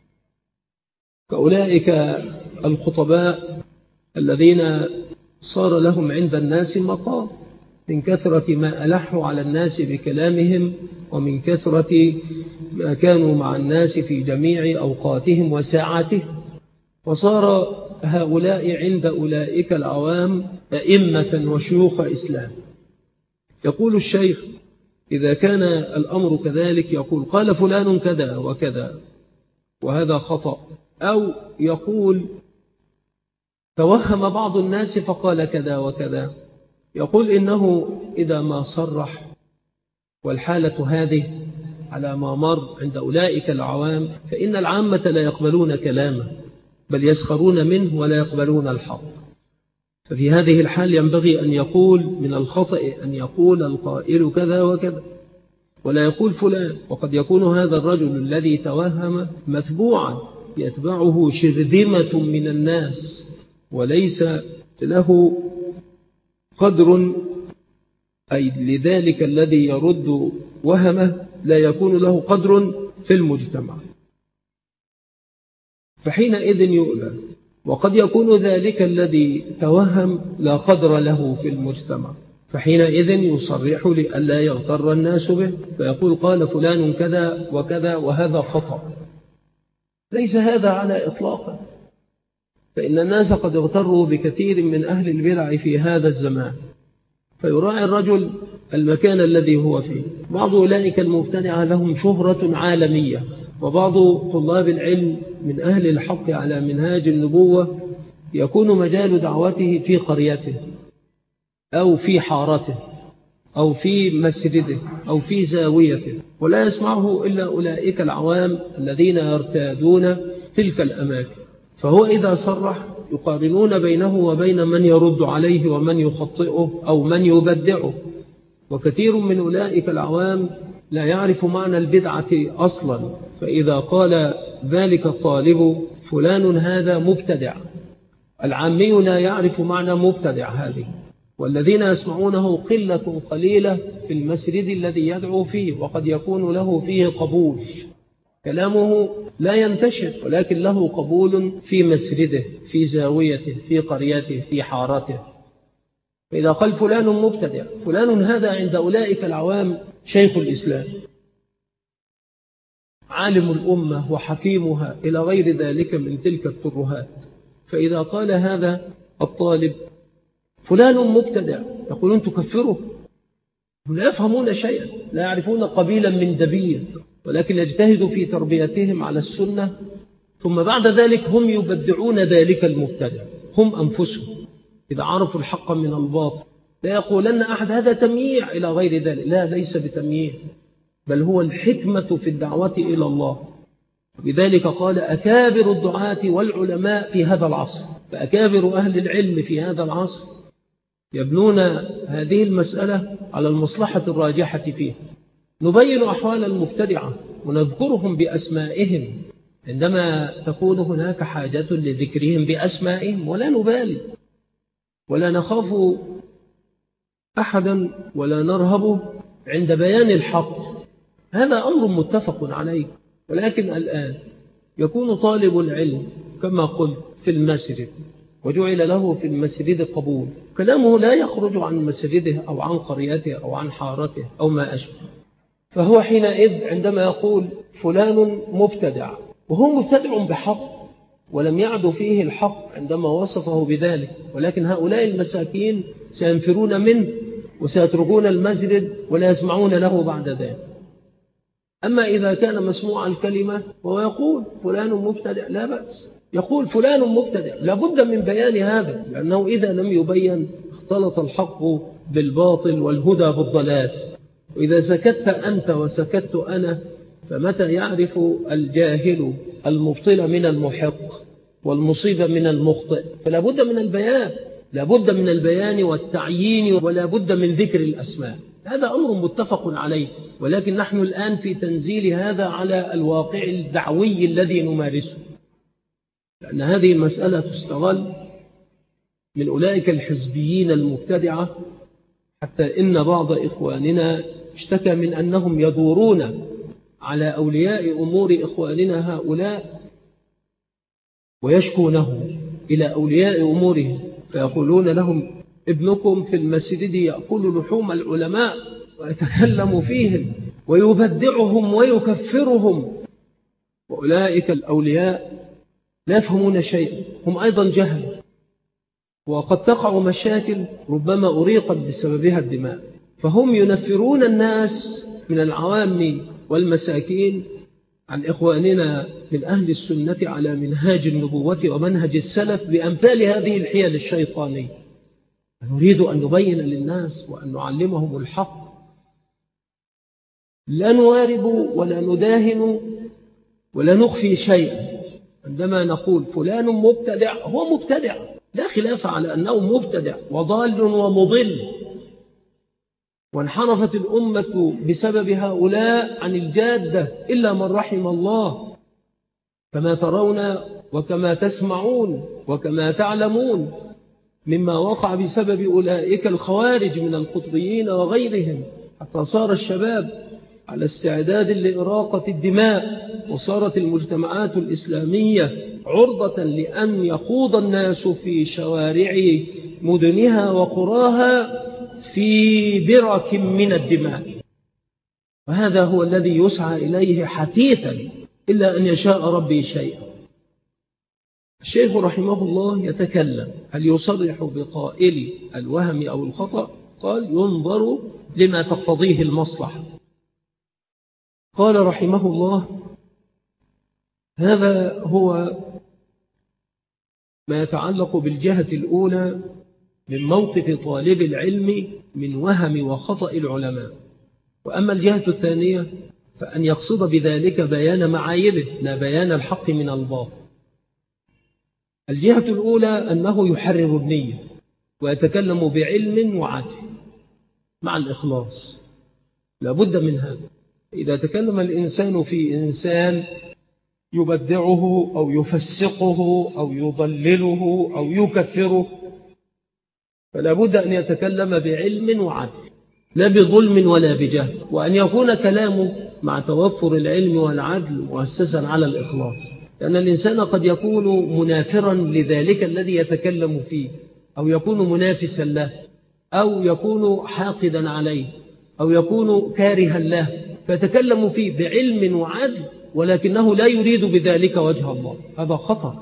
كأولئك الخطباء الذين صار لهم عند الناس مقام من كثرة ما ألحوا على الناس بكلامهم، ومن كثرة ما كانوا مع الناس في جميع أوقاتهم وساعاتهم، وصار هؤلاء عند أولئك العوام أئمة وشيوخ إسلام. يقول الشيخ إذا كان الأمر كذلك يقول قال فلان كذا وكذا وهذا خطأ، أو يقول توهم بعض الناس فقال كذا وكذا، يقول إنه إذا ما صرح والحالة هذه على ما مر عند أولئك العوام فإن العامة لا يقبلون كلامه بل يسخرون منه ولا يقبلون الحق. ففي هذه الحال ينبغي أن يقول من الخطأ أن يقول القائل كذا وكذا ولا يقول فلان. وقد يكون هذا الرجل الذي توهم متبوعا يتبعه شرذمة من الناس وليس له قدر، أي لذلك الذي يرد وهمه لا يكون له قدر في المجتمع، فحينئذ يؤذى. وقد يكون ذلك الذي توهم لا قدر له في المجتمع، فحينئذ يصرح لألا يغتر الناس به فيقول قال فلان كذا وكذا وهذا خطأ. ليس هذا على إطلاقه، فإن الناس قد اغتروا بكثير من أهل البدع في هذا الزمان، فيراعي الرجل المكان الذي هو فيه. بعض أولئك المبتدعة لهم شهرة عالمية، وبعض طلاب العلم من أهل الحق على منهاج النبوة يكون مجال دعوته في قريته أو في حارته أو في مسجده أو في زاويته، ولا يسمعه إلا أولئك العوام الذين يرتادون تلك الأماكن. فهو إذا صرح يقارنون بينه وبين من يرد عليه ومن يخطئه أو من يبدعه، وكثير من أولئك العوام لا يعرف معنى البدعة أصلا، فإذا قال ذلك الطالب فلان هذا مبتدع، العامي لا يعرف معنى مبتدع هذه، والذين يسمعونه قلة قليلة في المسجد الذي يدعو فيه، وقد يكون له فيه قبول كلامه لا ينتشر، ولكن له قبول في مسجده، في زاويته، في قريته، في حارته. فإذا قال فلان مبتدع، فلان هذا عند أولئك العوام شيخ الإسلام، عالم الأمة وحكيمها إلى غير ذلك من تلك الترهات. فإذا قال هذا الطالب فلان مبتدع، يقولون تكفره؟ هم لا يفهمون شيئا، لا يعرفون قبيلا من دبير، ولكن يجتهدوا في تربيتهم على السنة، ثم بعد ذلك هم يبدعون ذلك المبتدع هم أنفسهم إذا عرفوا الحق من الباطل. لا يقولن أحد هذا تمييع إلى غير ذلك، لا، ليس بتمييع، بل هو الحكمة في الدعوة إلى الله. لذلك قال أكابر الدعاة والعلماء في هذا العصر، فأكابر أهل العلم في هذا العصر يبنون هذه المسألة على المصلحة الراجحة فيها. نبين أحوال المبتدعة ونذكرهم بأسمائهم عندما تكون هناك حاجة لذكرهم بأسمائهم، ولا نبالي ولا نخاف أحدا ولا نرهب عند بيان الحق، هذا أمر متفق عليه. ولكن الآن يكون طالب العلم كما قلت في المسجد، وجعل له في المسجد قبول، كلامه لا يخرج عن مسجده أو عن قريته أو عن حارته أو ما أشبه، فهو حينئذ عندما يقول فلان مبتدع وهو مبتدع بحق ولم يعد فيه الحق عندما وصفه بذلك، ولكن هؤلاء المساكين سينفرون منه وسيتركون المسجد ولا يسمعون له بعد ذلك. أما إذا كان مسموع الكلمة وهو يقول فلان مبتدع لا بأس، يقول فلان مبتدع، لابد من بيان هذا، لأنه إذا لم يبين اختلط الحق بالباطل والهدى بالضلال. وإذا سكت أنت وسكت أنا فمتى يعرف الجاهل المبطل من المحق والمصيب من المخطئ؟ فلا بد من البيان، لا بد من البيان والتعيين، ولا بد من ذكر الأسماء. هذا أمر متفق عليه، ولكن نحن الآن في تنزيل هذا على الواقع الدعوي الذي نمارسه، لأن هذه المسألة تستغل من أولئك الحزبيين المبتدعة، حتى إن بعض إخواننا اشتكى من أنهم يدورون على أولياء أمور إخواننا هؤلاء ويشكونهم إلى أولياء أمورهم، فيقولون لهم ابنكم في المسجد يأكل لحوم العلماء ويتكلم فيهم ويبدعهم ويكفرهم. وأولئك الأولياء لا يفهمون شيئا، هم أيضا جهل، وقد تقع مشاكل ربما أريقت بسببها الدماء، فهم ينفرون الناس من العوام والمساكين عن إخواننا من أهل السنة على منهاج النبوة ومنهج السلف بأمثال هذه الحيل الشيطانية. نريد أن نبين للناس وأن نعلمهم الحق، لا نوارب ولا نداهن ولا نخفي شيئا. عندما نقول فلان مبتدع، هو مبتدع لا خلاف على أنه مبتدع وضال ومضل، وانحرفت الأمة بسبب هؤلاء عن الجادة إلا من رحم الله، كما ترون وكما تسمعون وكما تعلمون مما وقع بسبب أولئك الخوارج من القطبيين وغيرهم، حتى صار الشباب على استعداد لإراقة الدماء، وصارت المجتمعات الإسلامية عرضة لأن يخوض الناس في شوارع مدنها وقراها في برك من الدماء. وهذا هو الذي يسعى إليه حثيثا إلا أن يشاء ربي شيئا. الشيخ رحمه الله يتكلم هل يصرح بقائل الوهم أو الخطأ؟ قال ينظر لما تقتضيه المصلحة. قال رحمه الله هذا هو ما يتعلق بالجهة الأولى من موقف طالب العلم من وهم وخطأ العلماء. وأما الجهة الثانية فأن يقصد بذلك بيان معايبه لا بيان الحق من الباطل. الجهة الأولى أنه يحرر النية ويتكلم بعلم وعدل مع الإخلاص، لا بد من هذا. إذا تكلم الإنسان في إنسان يبدعه أو يفسقه أو يضلله أو يكفره فلا بد أن يتكلم بعلم وعدل لا بظلم ولا بجهل، وأن يكون كلامه مع توفر العلم والعدل مؤسسا على الإخلاص، لأن الإنسان قد يكون منافرا لذلك الذي يتكلم فيه، أو يكون منافسا له، أو يكون حاقدا عليه، أو يكون كارها له، فيتكلم فيه بعلم وعدل ولكنه لا يريد بذلك وجه الله. هذا خطر.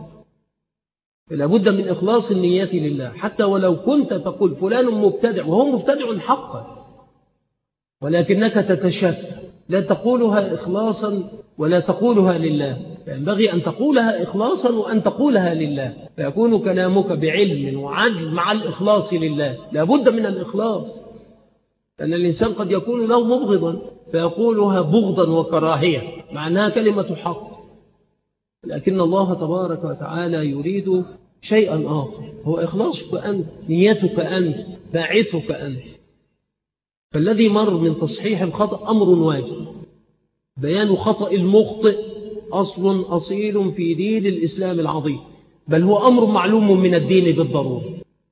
لابد من إخلاص النية لله، حتى ولو كنت تقول فلان مبتدع وهو مبتدع حقا، ولكنك تتشفى، لا تقولها إخلاصا ولا تقولها لله. ينبغي أن تقولها إخلاصا وأن تقولها لله، فيكون كلامك بعلم وعدل مع الإخلاص لله. لابد من الإخلاص، لأن الإنسان قد يكون له مبغضا فيقولها بغضا وكراهية مع أنها كلمة حق، لكن الله تبارك وتعالى يريد شيئا آخر، هو إخلاصك أنت، نيتك أنت، باعثك أنت. فالذي مر من تصحيح الخطأ أمر واجب. بيان خطأ المخطئ أصل أصيل في دين الإسلام العظيم، بل هو أمر معلوم من الدين بالضرورة.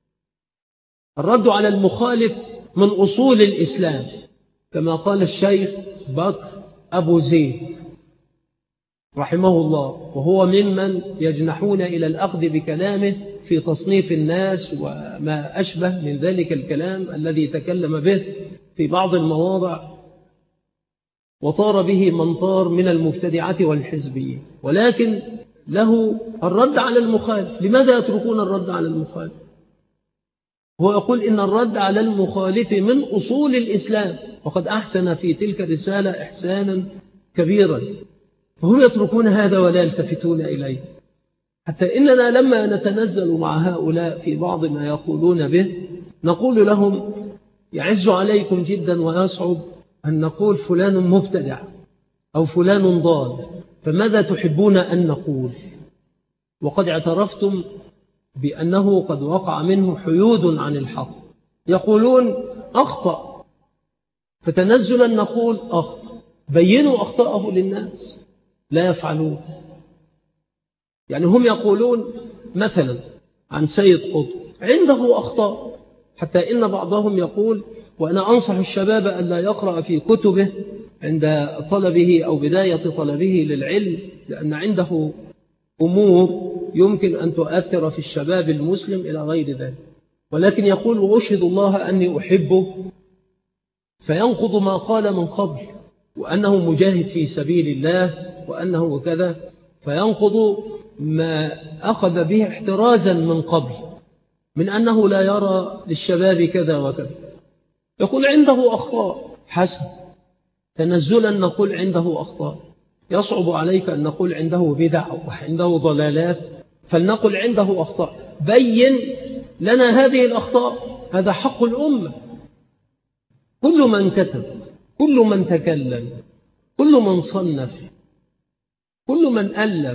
الرد على المخالف من أصول الإسلام، كما قال الشيخ بكر أبو زيد رحمه الله، وهو ممن يجنحون إلى الأخذ بكلامه في تصنيف الناس وما أشبه من ذلك الكلام الذي تكلم به في بعض المواضع، وطار به من طار من المبتدعة والحزبيين، ولكن له الرد على المخالف. لماذا يتركون الرد على المخالف؟ هو يقول إن الرد على المخالف من أصول الإسلام، وقد أحسن في تلك الرسالة إحسانا كبيرا، فهم يتركون هذا ولا يلتفتون إليه. حتى إننا لما نتنزل مع هؤلاء في بعض ما يقولون به نقول لهم: يعز عليكم جدا ويصعب أن نقول فلان مبتدع أو فلان ضال، فماذا تحبون أن نقول؟ وقد اعترفتم بأنه قد وقع منه حيود عن الحق. يقولون أخطأ، فتنزلا نقول أخطأ، بينوا أخطاءه للناس، لا يفعلون. يعني هم يقولون مثلا عن سيد قطب عنده أخطاء، حتى إن بعضهم يقول: وأنا أنصح الشباب أن لا يقرأ في كتبه عند طلبه أو بداية طلبه للعلم، لأن عنده أمور يمكن أن تؤثر في الشباب المسلم إلى غير ذلك. ولكن يقول: وأشهد الله أني أحبه، فينقض ما قال من قبل، وأنه مجاهد في سبيل الله، وأنه كذا، فينقض ما أخذ به احترازا من قبل من أنه لا يرى للشباب كذا وكذا. يقول عنده أخطاء، حسن، تنزلا نقول عنده أخطاء. يصعب عليك أن نقول عنده بدع وعنده ضلالات، فلنقل عنده أخطاء. بين لنا هذه الأخطاء، هذا حق الأمة. كل من كتب، كل من تكلم، كل من صنف، كل من ألف،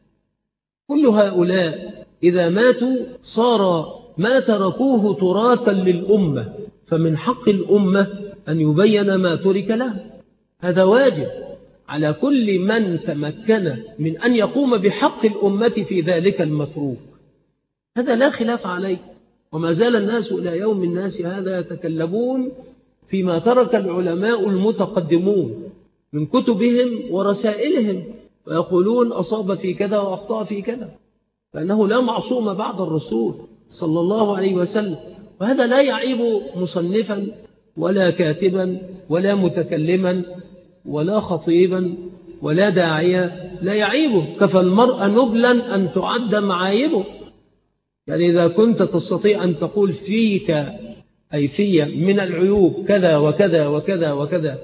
كل هؤلاء إذا ماتوا صار ما تركوه تراثا للأمة، فمن حق الأمة أن يبين ما ترك له. هذا واجب على كل من تمكن من أن يقوم بحق الأمة في ذلك المتروك، هذا لا خلاف عليه. وما زال الناس إلى يوم الناس هذا يتكلمون فيما ترك العلماء المتقدمون من كتبهم ورسائلهم، ويقولون أصاب في كذا وأخطأ في كذا، فإنه لا معصوم بعد الرسول صلى الله عليه وسلم. وهذا لا يعيب مصنفا ولا كاتبا ولا متكلما ولا خطيبا ولا داعيا، لا يعيبه. كفى المرء نبلا أن تعد معايبه. يعني إذا كنت تستطيع أن تقول فيك أي في من العيوب كذا وكذا وكذا وكذا،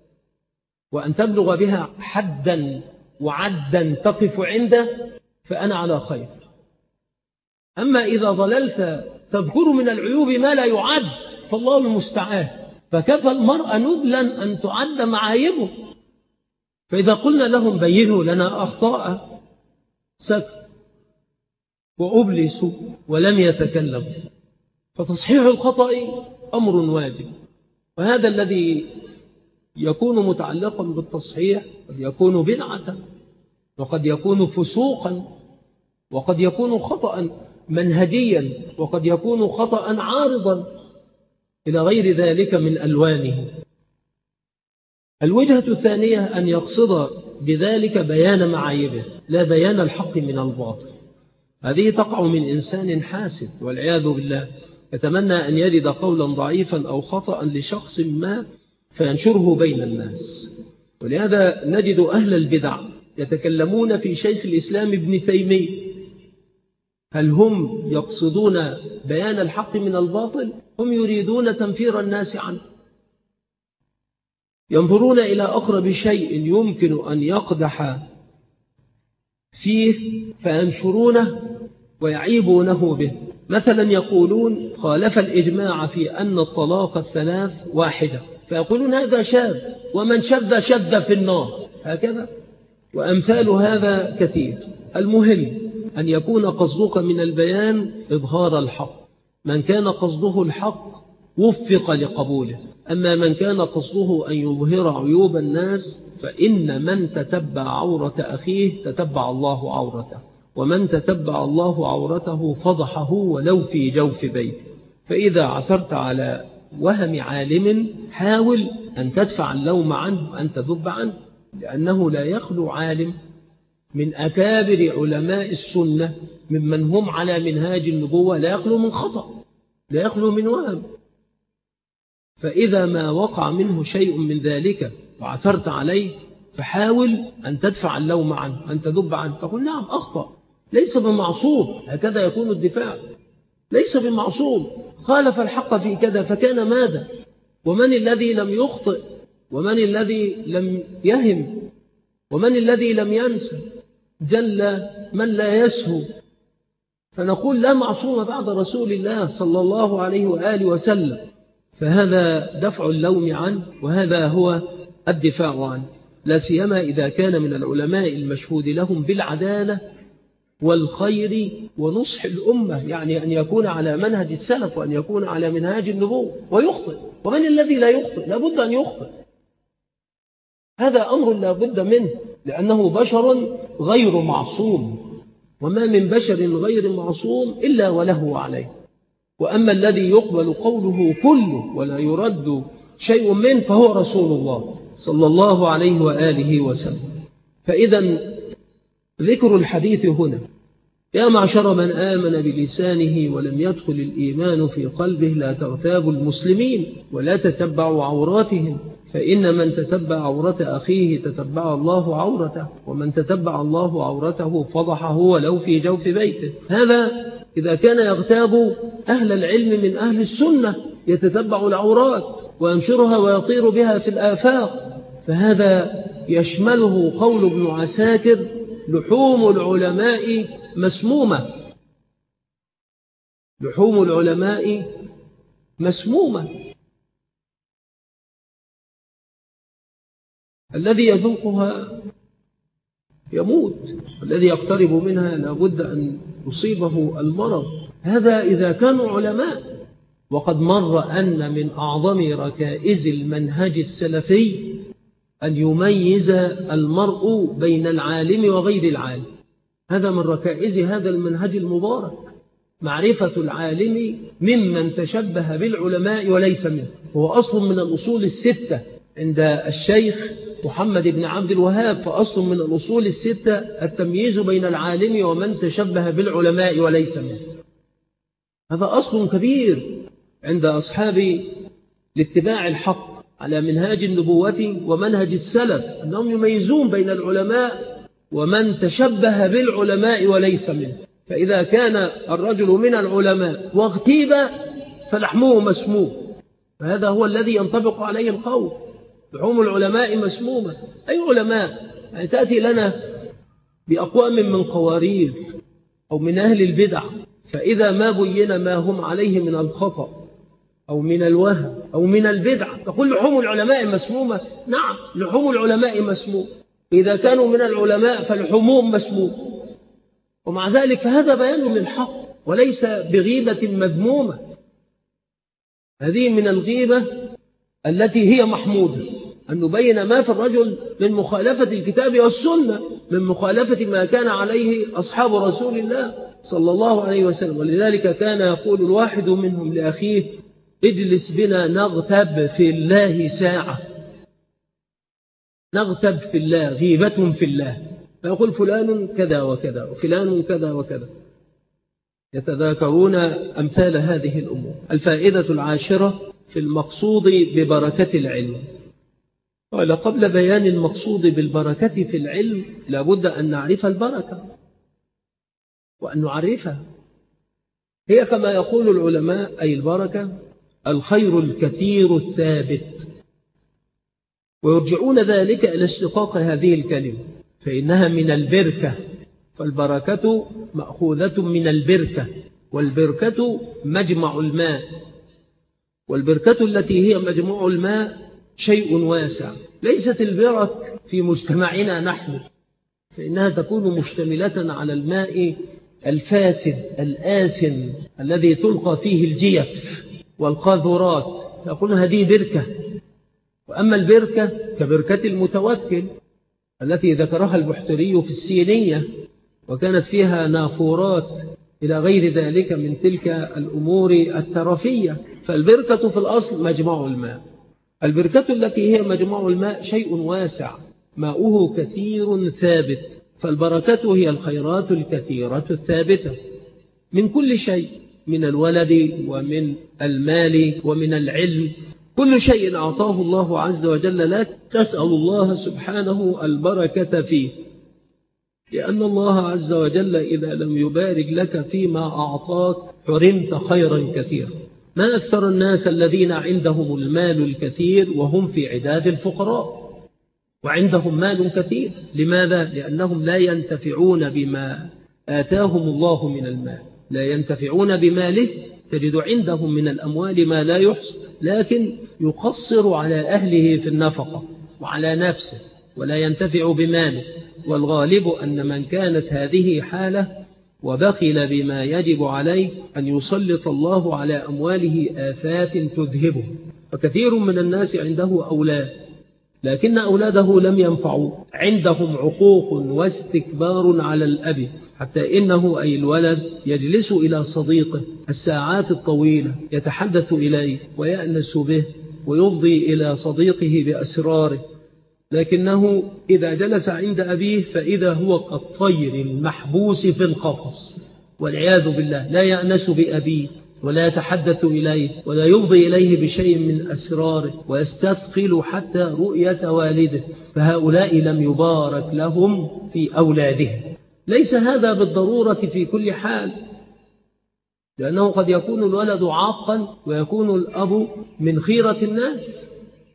وأن تبلغ بها حدا وعدا تقف عنده، فأنا على خير. أما إذا ضللت تذكر من العيوب ما لا يعد، فالله المستعان. فكفى المرء نبلا أن تعد معايبه. فإذا قلنا لهم بينوا لنا أخطاء، سكت وأبلسوا ولم يتكلموا. فتصحيح الخطأ أمر واجب، وهذا الذي يكون متعلقا بالتصحيح قد يكون بدعة، وقد يكون فسوقا، وقد يكون خطأ منهجيا، وقد يكون خطأ عارضا إلى غير ذلك من ألوانه. الوجهة الثانية أن يقصد بذلك بيان معايبه لا بيان الحق من الباطل. هذه تقع من إنسان حاسد والعياذ بالله، يتمنى أن يجد قولا ضعيفا أو خطأ لشخص ما فينشره بين الناس. ولهذا نجد أهل البدع يتكلمون في شيخ الإسلام ابن تيمية. هل هم يقصدون بيان الحق من الباطل؟ هم يريدون تنفير الناس عنه، ينظرون إلى أقرب شيء يمكن أن يقدح فيه فينشرونه ويعيبونه به. مثلا يقولون خالف الإجماع في أن الطلاق الثلاث واحدة، فيقولون هذا شاذ، ومن شذ شذ في النار، هكذا وأمثال هذا كثير. المهم أن يكون قصدك من البيان إظهار الحق. من كان قصده الحق وفق لقبوله، أما من كان قصده أن يظهر عيوب الناس فإن من تتبع عورة أخيه تتبع الله عورته، ومن تتبع الله عورته فضحه ولو في جوف بيته. فإذا عثرت على وهم عالم حاول أن تدفع اللوم عنه، أن تذب عنه، لأنه لا يخلو عالم من أكابر علماء السنة ممن هم على منهاج النبوة لا يخلو من خطأ، لا يخلو من وهم. فإذا ما وقع منه شيء من ذلك وعثرت عليه فحاول أن تدفع اللوم عنه، أن تذب عنه، تقول نعم أخطأ، ليس بمعصوم. هكذا يكون الدفاع، ليس بمعصوم، خالف الحق في كذا، فكان ماذا؟ ومن الذي لم يخطئ؟ ومن الذي لم يهم؟ ومن الذي لم ينسى؟ جل من لا يسهو. فنقول لا معصوم بعد رسول الله صلى الله عليه وآله وسلم. فهذا دفع اللوم عنه، وهذا هو الدفاع عنه، لا سيما إذا كان من العلماء المشهود لهم بالعدالة والخير ونصح الأمة، يعني أن يكون على منهج السلف وأن يكون على منهاج النبوة ويخطئ. ومن الذي لا يخطئ؟ لا بد أن يخطئ، هذا أمر لا بد منه، لأنه بشر غير معصوم، وما من بشر غير معصوم إلا وله عليه. وأما الذي يقبل قوله كله ولا يرد شيء منه فهو رسول الله صلى الله عليه وآله وسلم. فإذا ذكر الحديث هنا: يا معشر من آمن بلسانه ولم يدخل الإيمان في قلبه لا تغتابوا المسلمين ولا تتبعوا عوراتهم، فإن من تتبع عورة أخيه تتبع الله عورته، ومن تتبع الله عورته فضحه ولو في جوف بيته. هذا إذا كان يغتاب أهل العلم من أهل السنة، يتتبع العورات وينشرها ويطير بها في الآفاق. فهذا يشمله قول ابن عساكر: لحوم العلماء مسمومة، لحوم العلماء مسمومة. الذي يذوقها يموت، والذي يقترب منها لابد أن يصيبه المرض. هذا إذا كانوا علماء. وقد مر أن من أعظم ركائز المنهج السلفي أن يميز المرء بين العالم وغير العالم. هذا من ركائز هذا المنهج المبارك، معرفة العالم ممن تشبه بالعلماء وليس منه. هو أصل من الأصول الستة عند الشيخ محمد بن عبد الوهاب، فأصل من الأصول الستة التمييز بين العالم ومن تشبه بالعلماء وليس منه. هذا أصل كبير عند أصحاب الاتباع الحق على منهاج النبوة ومنهج السلف، أنهم يميزون بين العلماء ومن تشبه بالعلماء وليس منه. فإذا كان الرجل من العلماء واغتيب فلحمه مسموم، فهذا هو الذي ينطبق عليه القول: لحوم العلماء مسمومة. أي علماء؟ يعني تأتي لنا بأقوام من قوارير أو من أهل البدع، فإذا ما بين ما هم عليه من الخطأ أو من الوهم أو من البدع تقول لحوم العلماء مسمومة. نعم، لحوم العلماء مسموم، إذا كانوا من العلماء فلحومهم مسموم. ومع ذلك فهذا بيان للحق وليس بغيبة مذمومة. هذه من الغيبة التي هي محمودة، أن نبين ما في الرجل من مخالفة الكتاب والسنة، من مخالفة ما كان عليه أصحاب رسول الله صلى الله عليه وسلم. ولذلك كان يقول الواحد منهم لأخيه: اجلس بنا نغتب في الله ساعة. نغتب في الله، غيبة في الله، فيقول فلان كذا وكذا وفلان كذا وكذا. يتذاكرون أمثال هذه الأمور. الفائدة العاشرة في المقصود ببركة العلم. قال قبل بيان المقصود بالبركة في العلم لابد أن نعرف البركة وأن نعرفها. هي كما يقول العلماء أي البركة الخير الكثير الثابت، ويرجعون ذلك إلى اشتقاق هذه الكلمة، فإنها من البركة، فالبركة مأخوذة من البركة، والبركة مجمع الماء، والبركة التي هي مجموع الماء شيء واسع. ليست البرك في مجتمعنا نحن، فإنها تكون مشتملة على الماء الفاسد الآسن الذي تلقى فيه الجيف والقاذورات، يقول هذه بركة. وأما البركة كبركة المتوكل التي ذكرها البحتري في السينية، وكانت فيها نافورات إلى غير ذلك من تلك الأمور الترفية. فالبركة في الأصل مجمع الماء. البركة التي هي مجمع الماء شيء واسع ماؤه كثير ثابت، فالبركة هي الخيرات الكثيرة الثابتة من كل شيء، من الولد ومن المال ومن العلم، كل شيء أعطاه الله عز وجل لك تسأل الله سبحانه البركة فيه، لأن الله عز وجل إذا لم يبارك لك فيما أعطاك حرمت خيرا كثيرا. ما أكثر الناس الذين عندهم المال الكثير وهم في عداد الفقراء، وعندهم مال كثير. لماذا؟ لأنهم لا ينتفعون بما آتاهم الله من المال، لا ينتفعون بماله. تجد عندهم من الأموال ما لا يحصى، لكن يقصر على أهله في النفقة وعلى نفسه ولا ينتفع بماله. والغالب أن من كانت هذه حالة وبخل بما يجب عليه أن يسلط الله على أمواله آفات تذهبه. فكثير من الناس عنده أولاد لكن أولاده لم ينفعوا، عندهم عقوق واستكبار على الأب، حتى إنه أي الولد يجلس إلى صديقه الساعات الطويلة يتحدث إليه ويأنس به ويفضي إلى صديقه بأسراره، لكنه إذا جلس عند أبيه فإذا هو كالطير المحبوس في القفص والعياذ بالله، لا يأنس بأبيه ولا يتحدث إليه ولا يفضي إليه بشيء من أسراره، ويستثقل حتى رؤية والده. فهؤلاء لم يبارك لهم في أولادهم. ليس هذا بالضرورة في كل حال، لأنه قد يكون الولد عاقا ويكون الأب من خيرة الناس،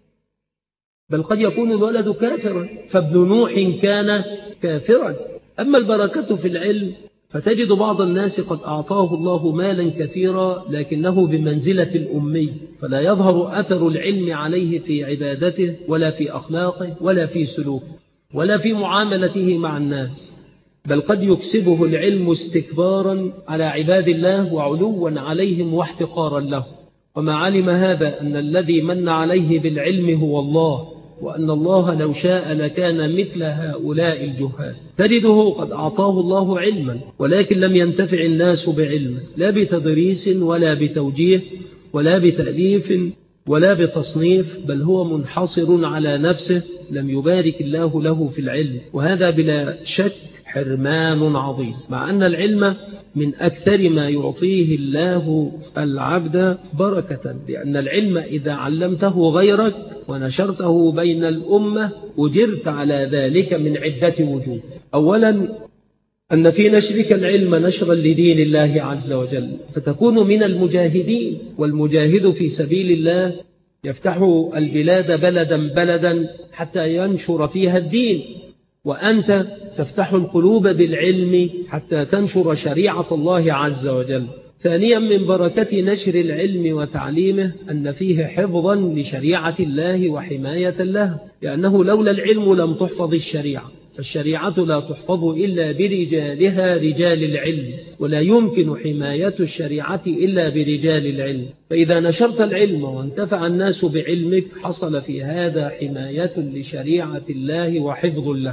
بل قد يكون الولد كافرا، فابن نوح كان كافرا. أما البركة في العلم فتجد بعض الناس قد أعطاه الله مالا كثيرا لكنه بمنزلة الأمي، فلا يظهر أثر العلم عليه في عبادته ولا في أخلاقه ولا في سلوكه ولا في معاملته مع الناس، بل قد يكسبه العلم استكبارا على عباد الله وعلوا عليهم واحتقارا له. وما علم هذا أن الذي من عليه بالعلم هو الله، وأن الله لو شاء لكان مثل هؤلاء الجهال. تجده قد أعطاه الله علما ولكن لم ينتفع الناس بعلمه، لا بتدريس ولا بتوجيه ولا بتأليف ولا بتصنيف، بل هو منحصر على نفسه، لم يبارك الله له في العلم. وهذا بلا شك حرمان عظيم، مع أن العلم من أكثر ما يعطيه الله العبد بركة، لأن العلم إذا علمته غيرك ونشرته بين الأمة أجرت على ذلك من عدة وجوه. أولا أن في نشرك العلم نشرا لدين الله عز وجل، فتكون من المجاهدين، والمجاهد في سبيل الله يفتح البلاد بلدا بلدا حتى ينشر فيها الدين، وأنت تفتح القلوب بالعلم حتى تنشر شريعة الله عز وجل. ثانيا من بركة نشر العلم وتعليمه أن فيه حفظا لشريعة الله وحماية له، لأنه لولا العلم لم تحفظ الشريعة، فالشريعة لا تحفظ إلا برجالها رجال العلم، ولا يمكن حماية الشريعة إلا برجال العلم. فإذا نشرت العلم وانتفع الناس بعلمك حصل في هذا حماية لشريعة الله وحفظ له.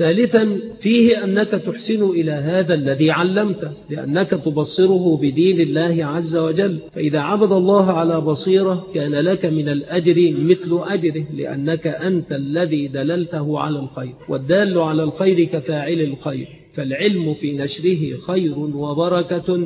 ثالثا فيه أنك تحسن إلى هذا الذي علمته، لأنك تبصره بدين الله عز وجل، فإذا عبد الله على بصيرة كان لك من الأجر مثل أجره، لأنك أنت الذي دللته على الخير، والدال على الخير كفاعل الخير، فالعلم في نشره خير وبركة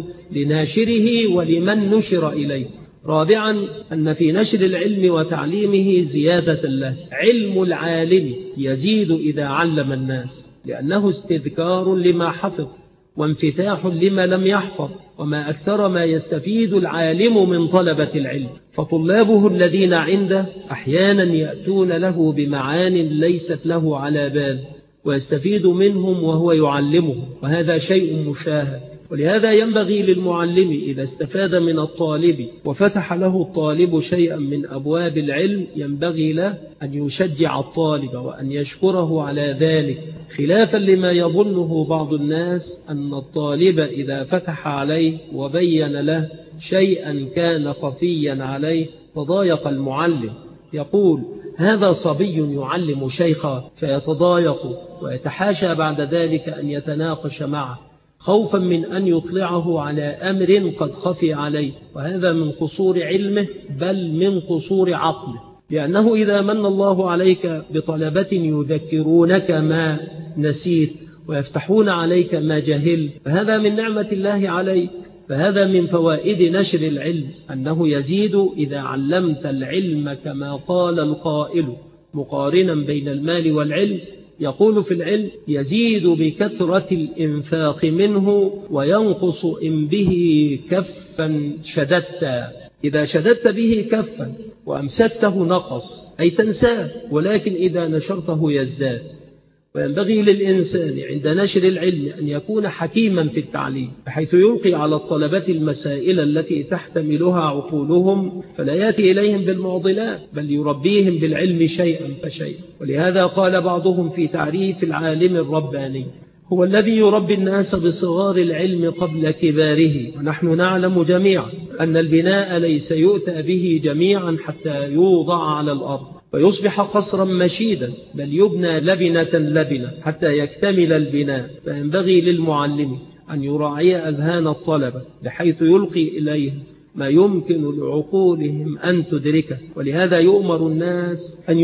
لناشره ولمن نشر إليه. رابعا أن في نشر العلم وتعليمه زيادة له. علم العالم يزيد إذا علم الناس، لأنه استذكار لما حفظ وانفتاح لما لم يحفظ، وما أكثر ما يستفيد العالم من طلبة العلم، فطلابه الذين عنده أحيانا يأتون له بمعان ليست له على بال، ويستفيد منهم وهو يعلمه، وهذا شيء مشاهد. ولهذا ينبغي للمعلم إذا استفاد من الطالب وفتح له الطالب شيئا من أبواب العلم، ينبغي له أن يشجع الطالب وأن يشكره على ذلك، خلافا لما يظنه بعض الناس أن الطالب إذا فتح عليه وبين له شيئا كان خفيا عليه تضايق المعلم، يقول هذا صبي يعلم شيخا، فيتضايق ويتحاشى بعد ذلك أن يتناقش معه، خوفا من أن يطلعه على أمر قد خفي عليه، وهذا من قصور علمه بل من قصور عقله، لأنه إذا من الله عليك بطلبة يذكرونك ما نسيت ويفتحون عليك ما جهل، فهذا من نعمة الله عليك. فهذا من فوائد نشر العلم، أنه يزيد إذا علمت العلم كما قال القائل مقارنا بين المال والعلم، يقول في العلم يزيد بكثرة الإنفاق منه وينقص إن به كفا شددت. إذا شددت به كفا وأمسكته نقص، أي تنساه، ولكن إذا نشرته يزداد. وينبغي للإنسان عند نشر العلم أن يكون حكيما في التعليم، بحيث يلقي على الطلبة المسائل التي تحتملها عقولهم، فلا يأتي إليهم بالمعضلات، بل يربيهم بالعلم شيئا فشيئا. ولهذا قال بعضهم في تعريف العالم الرباني: هو الذي يربي الناس بصغار العلم قبل كباره. ونحن نعلم جميعا أن البناء ليس يؤتى به جميعا حتى يوضع على الأرض فيصبح قصرا مشيدا، بل يبنى لبنة حتى يكتمل البناء. فينبغي للمعلم أن يراعي أذهان الطلبة بحيث يلقي إليهم ما يمكن لعقولهم أن تدركه. ولهذا يؤمر الناس أن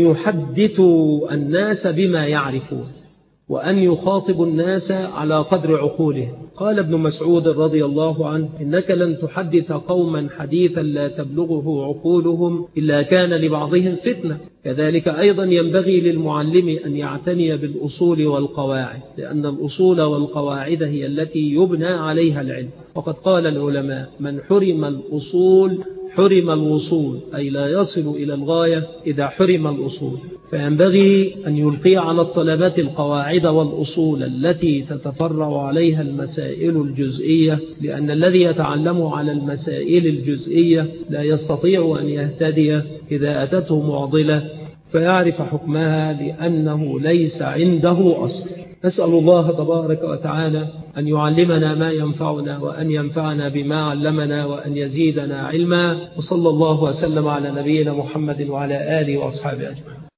يحدثوا الناس بما يعرفون، وأن يخاطب الناس على قدر عقولهم. قال ابن مسعود رضي الله عنه: إنك لن تحدث قوما حديثا لا تبلغه عقولهم إلا كان لبعضهم فتنة. كذلك أيضا ينبغي للمعلم أن يعتني بالأصول والقواعد، لأن الأصول والقواعد هي التي يبنى عليها العلم. وقد قال العلماء: من حرم الأصول حرم الوصول، أي لا يصل إلى الغاية إذا حرم الأصول. فينبغي أن يلقي على الطلبة القواعد والأصول التي تتفرع عليها المسائل الجزئية، لأن الذي يتعلم على المسائل الجزئية لا يستطيع أن يهتدي إذا أتته معضلة فيعرف حكمها، لأنه ليس عنده أصل. نسأل الله تبارك وتعالى أن يعلمنا ما ينفعنا، وأن ينفعنا بما علمنا، وأن يزيدنا علما. وصلى الله وسلم على نبينا محمد وعلى آله وأصحابه أجمعين.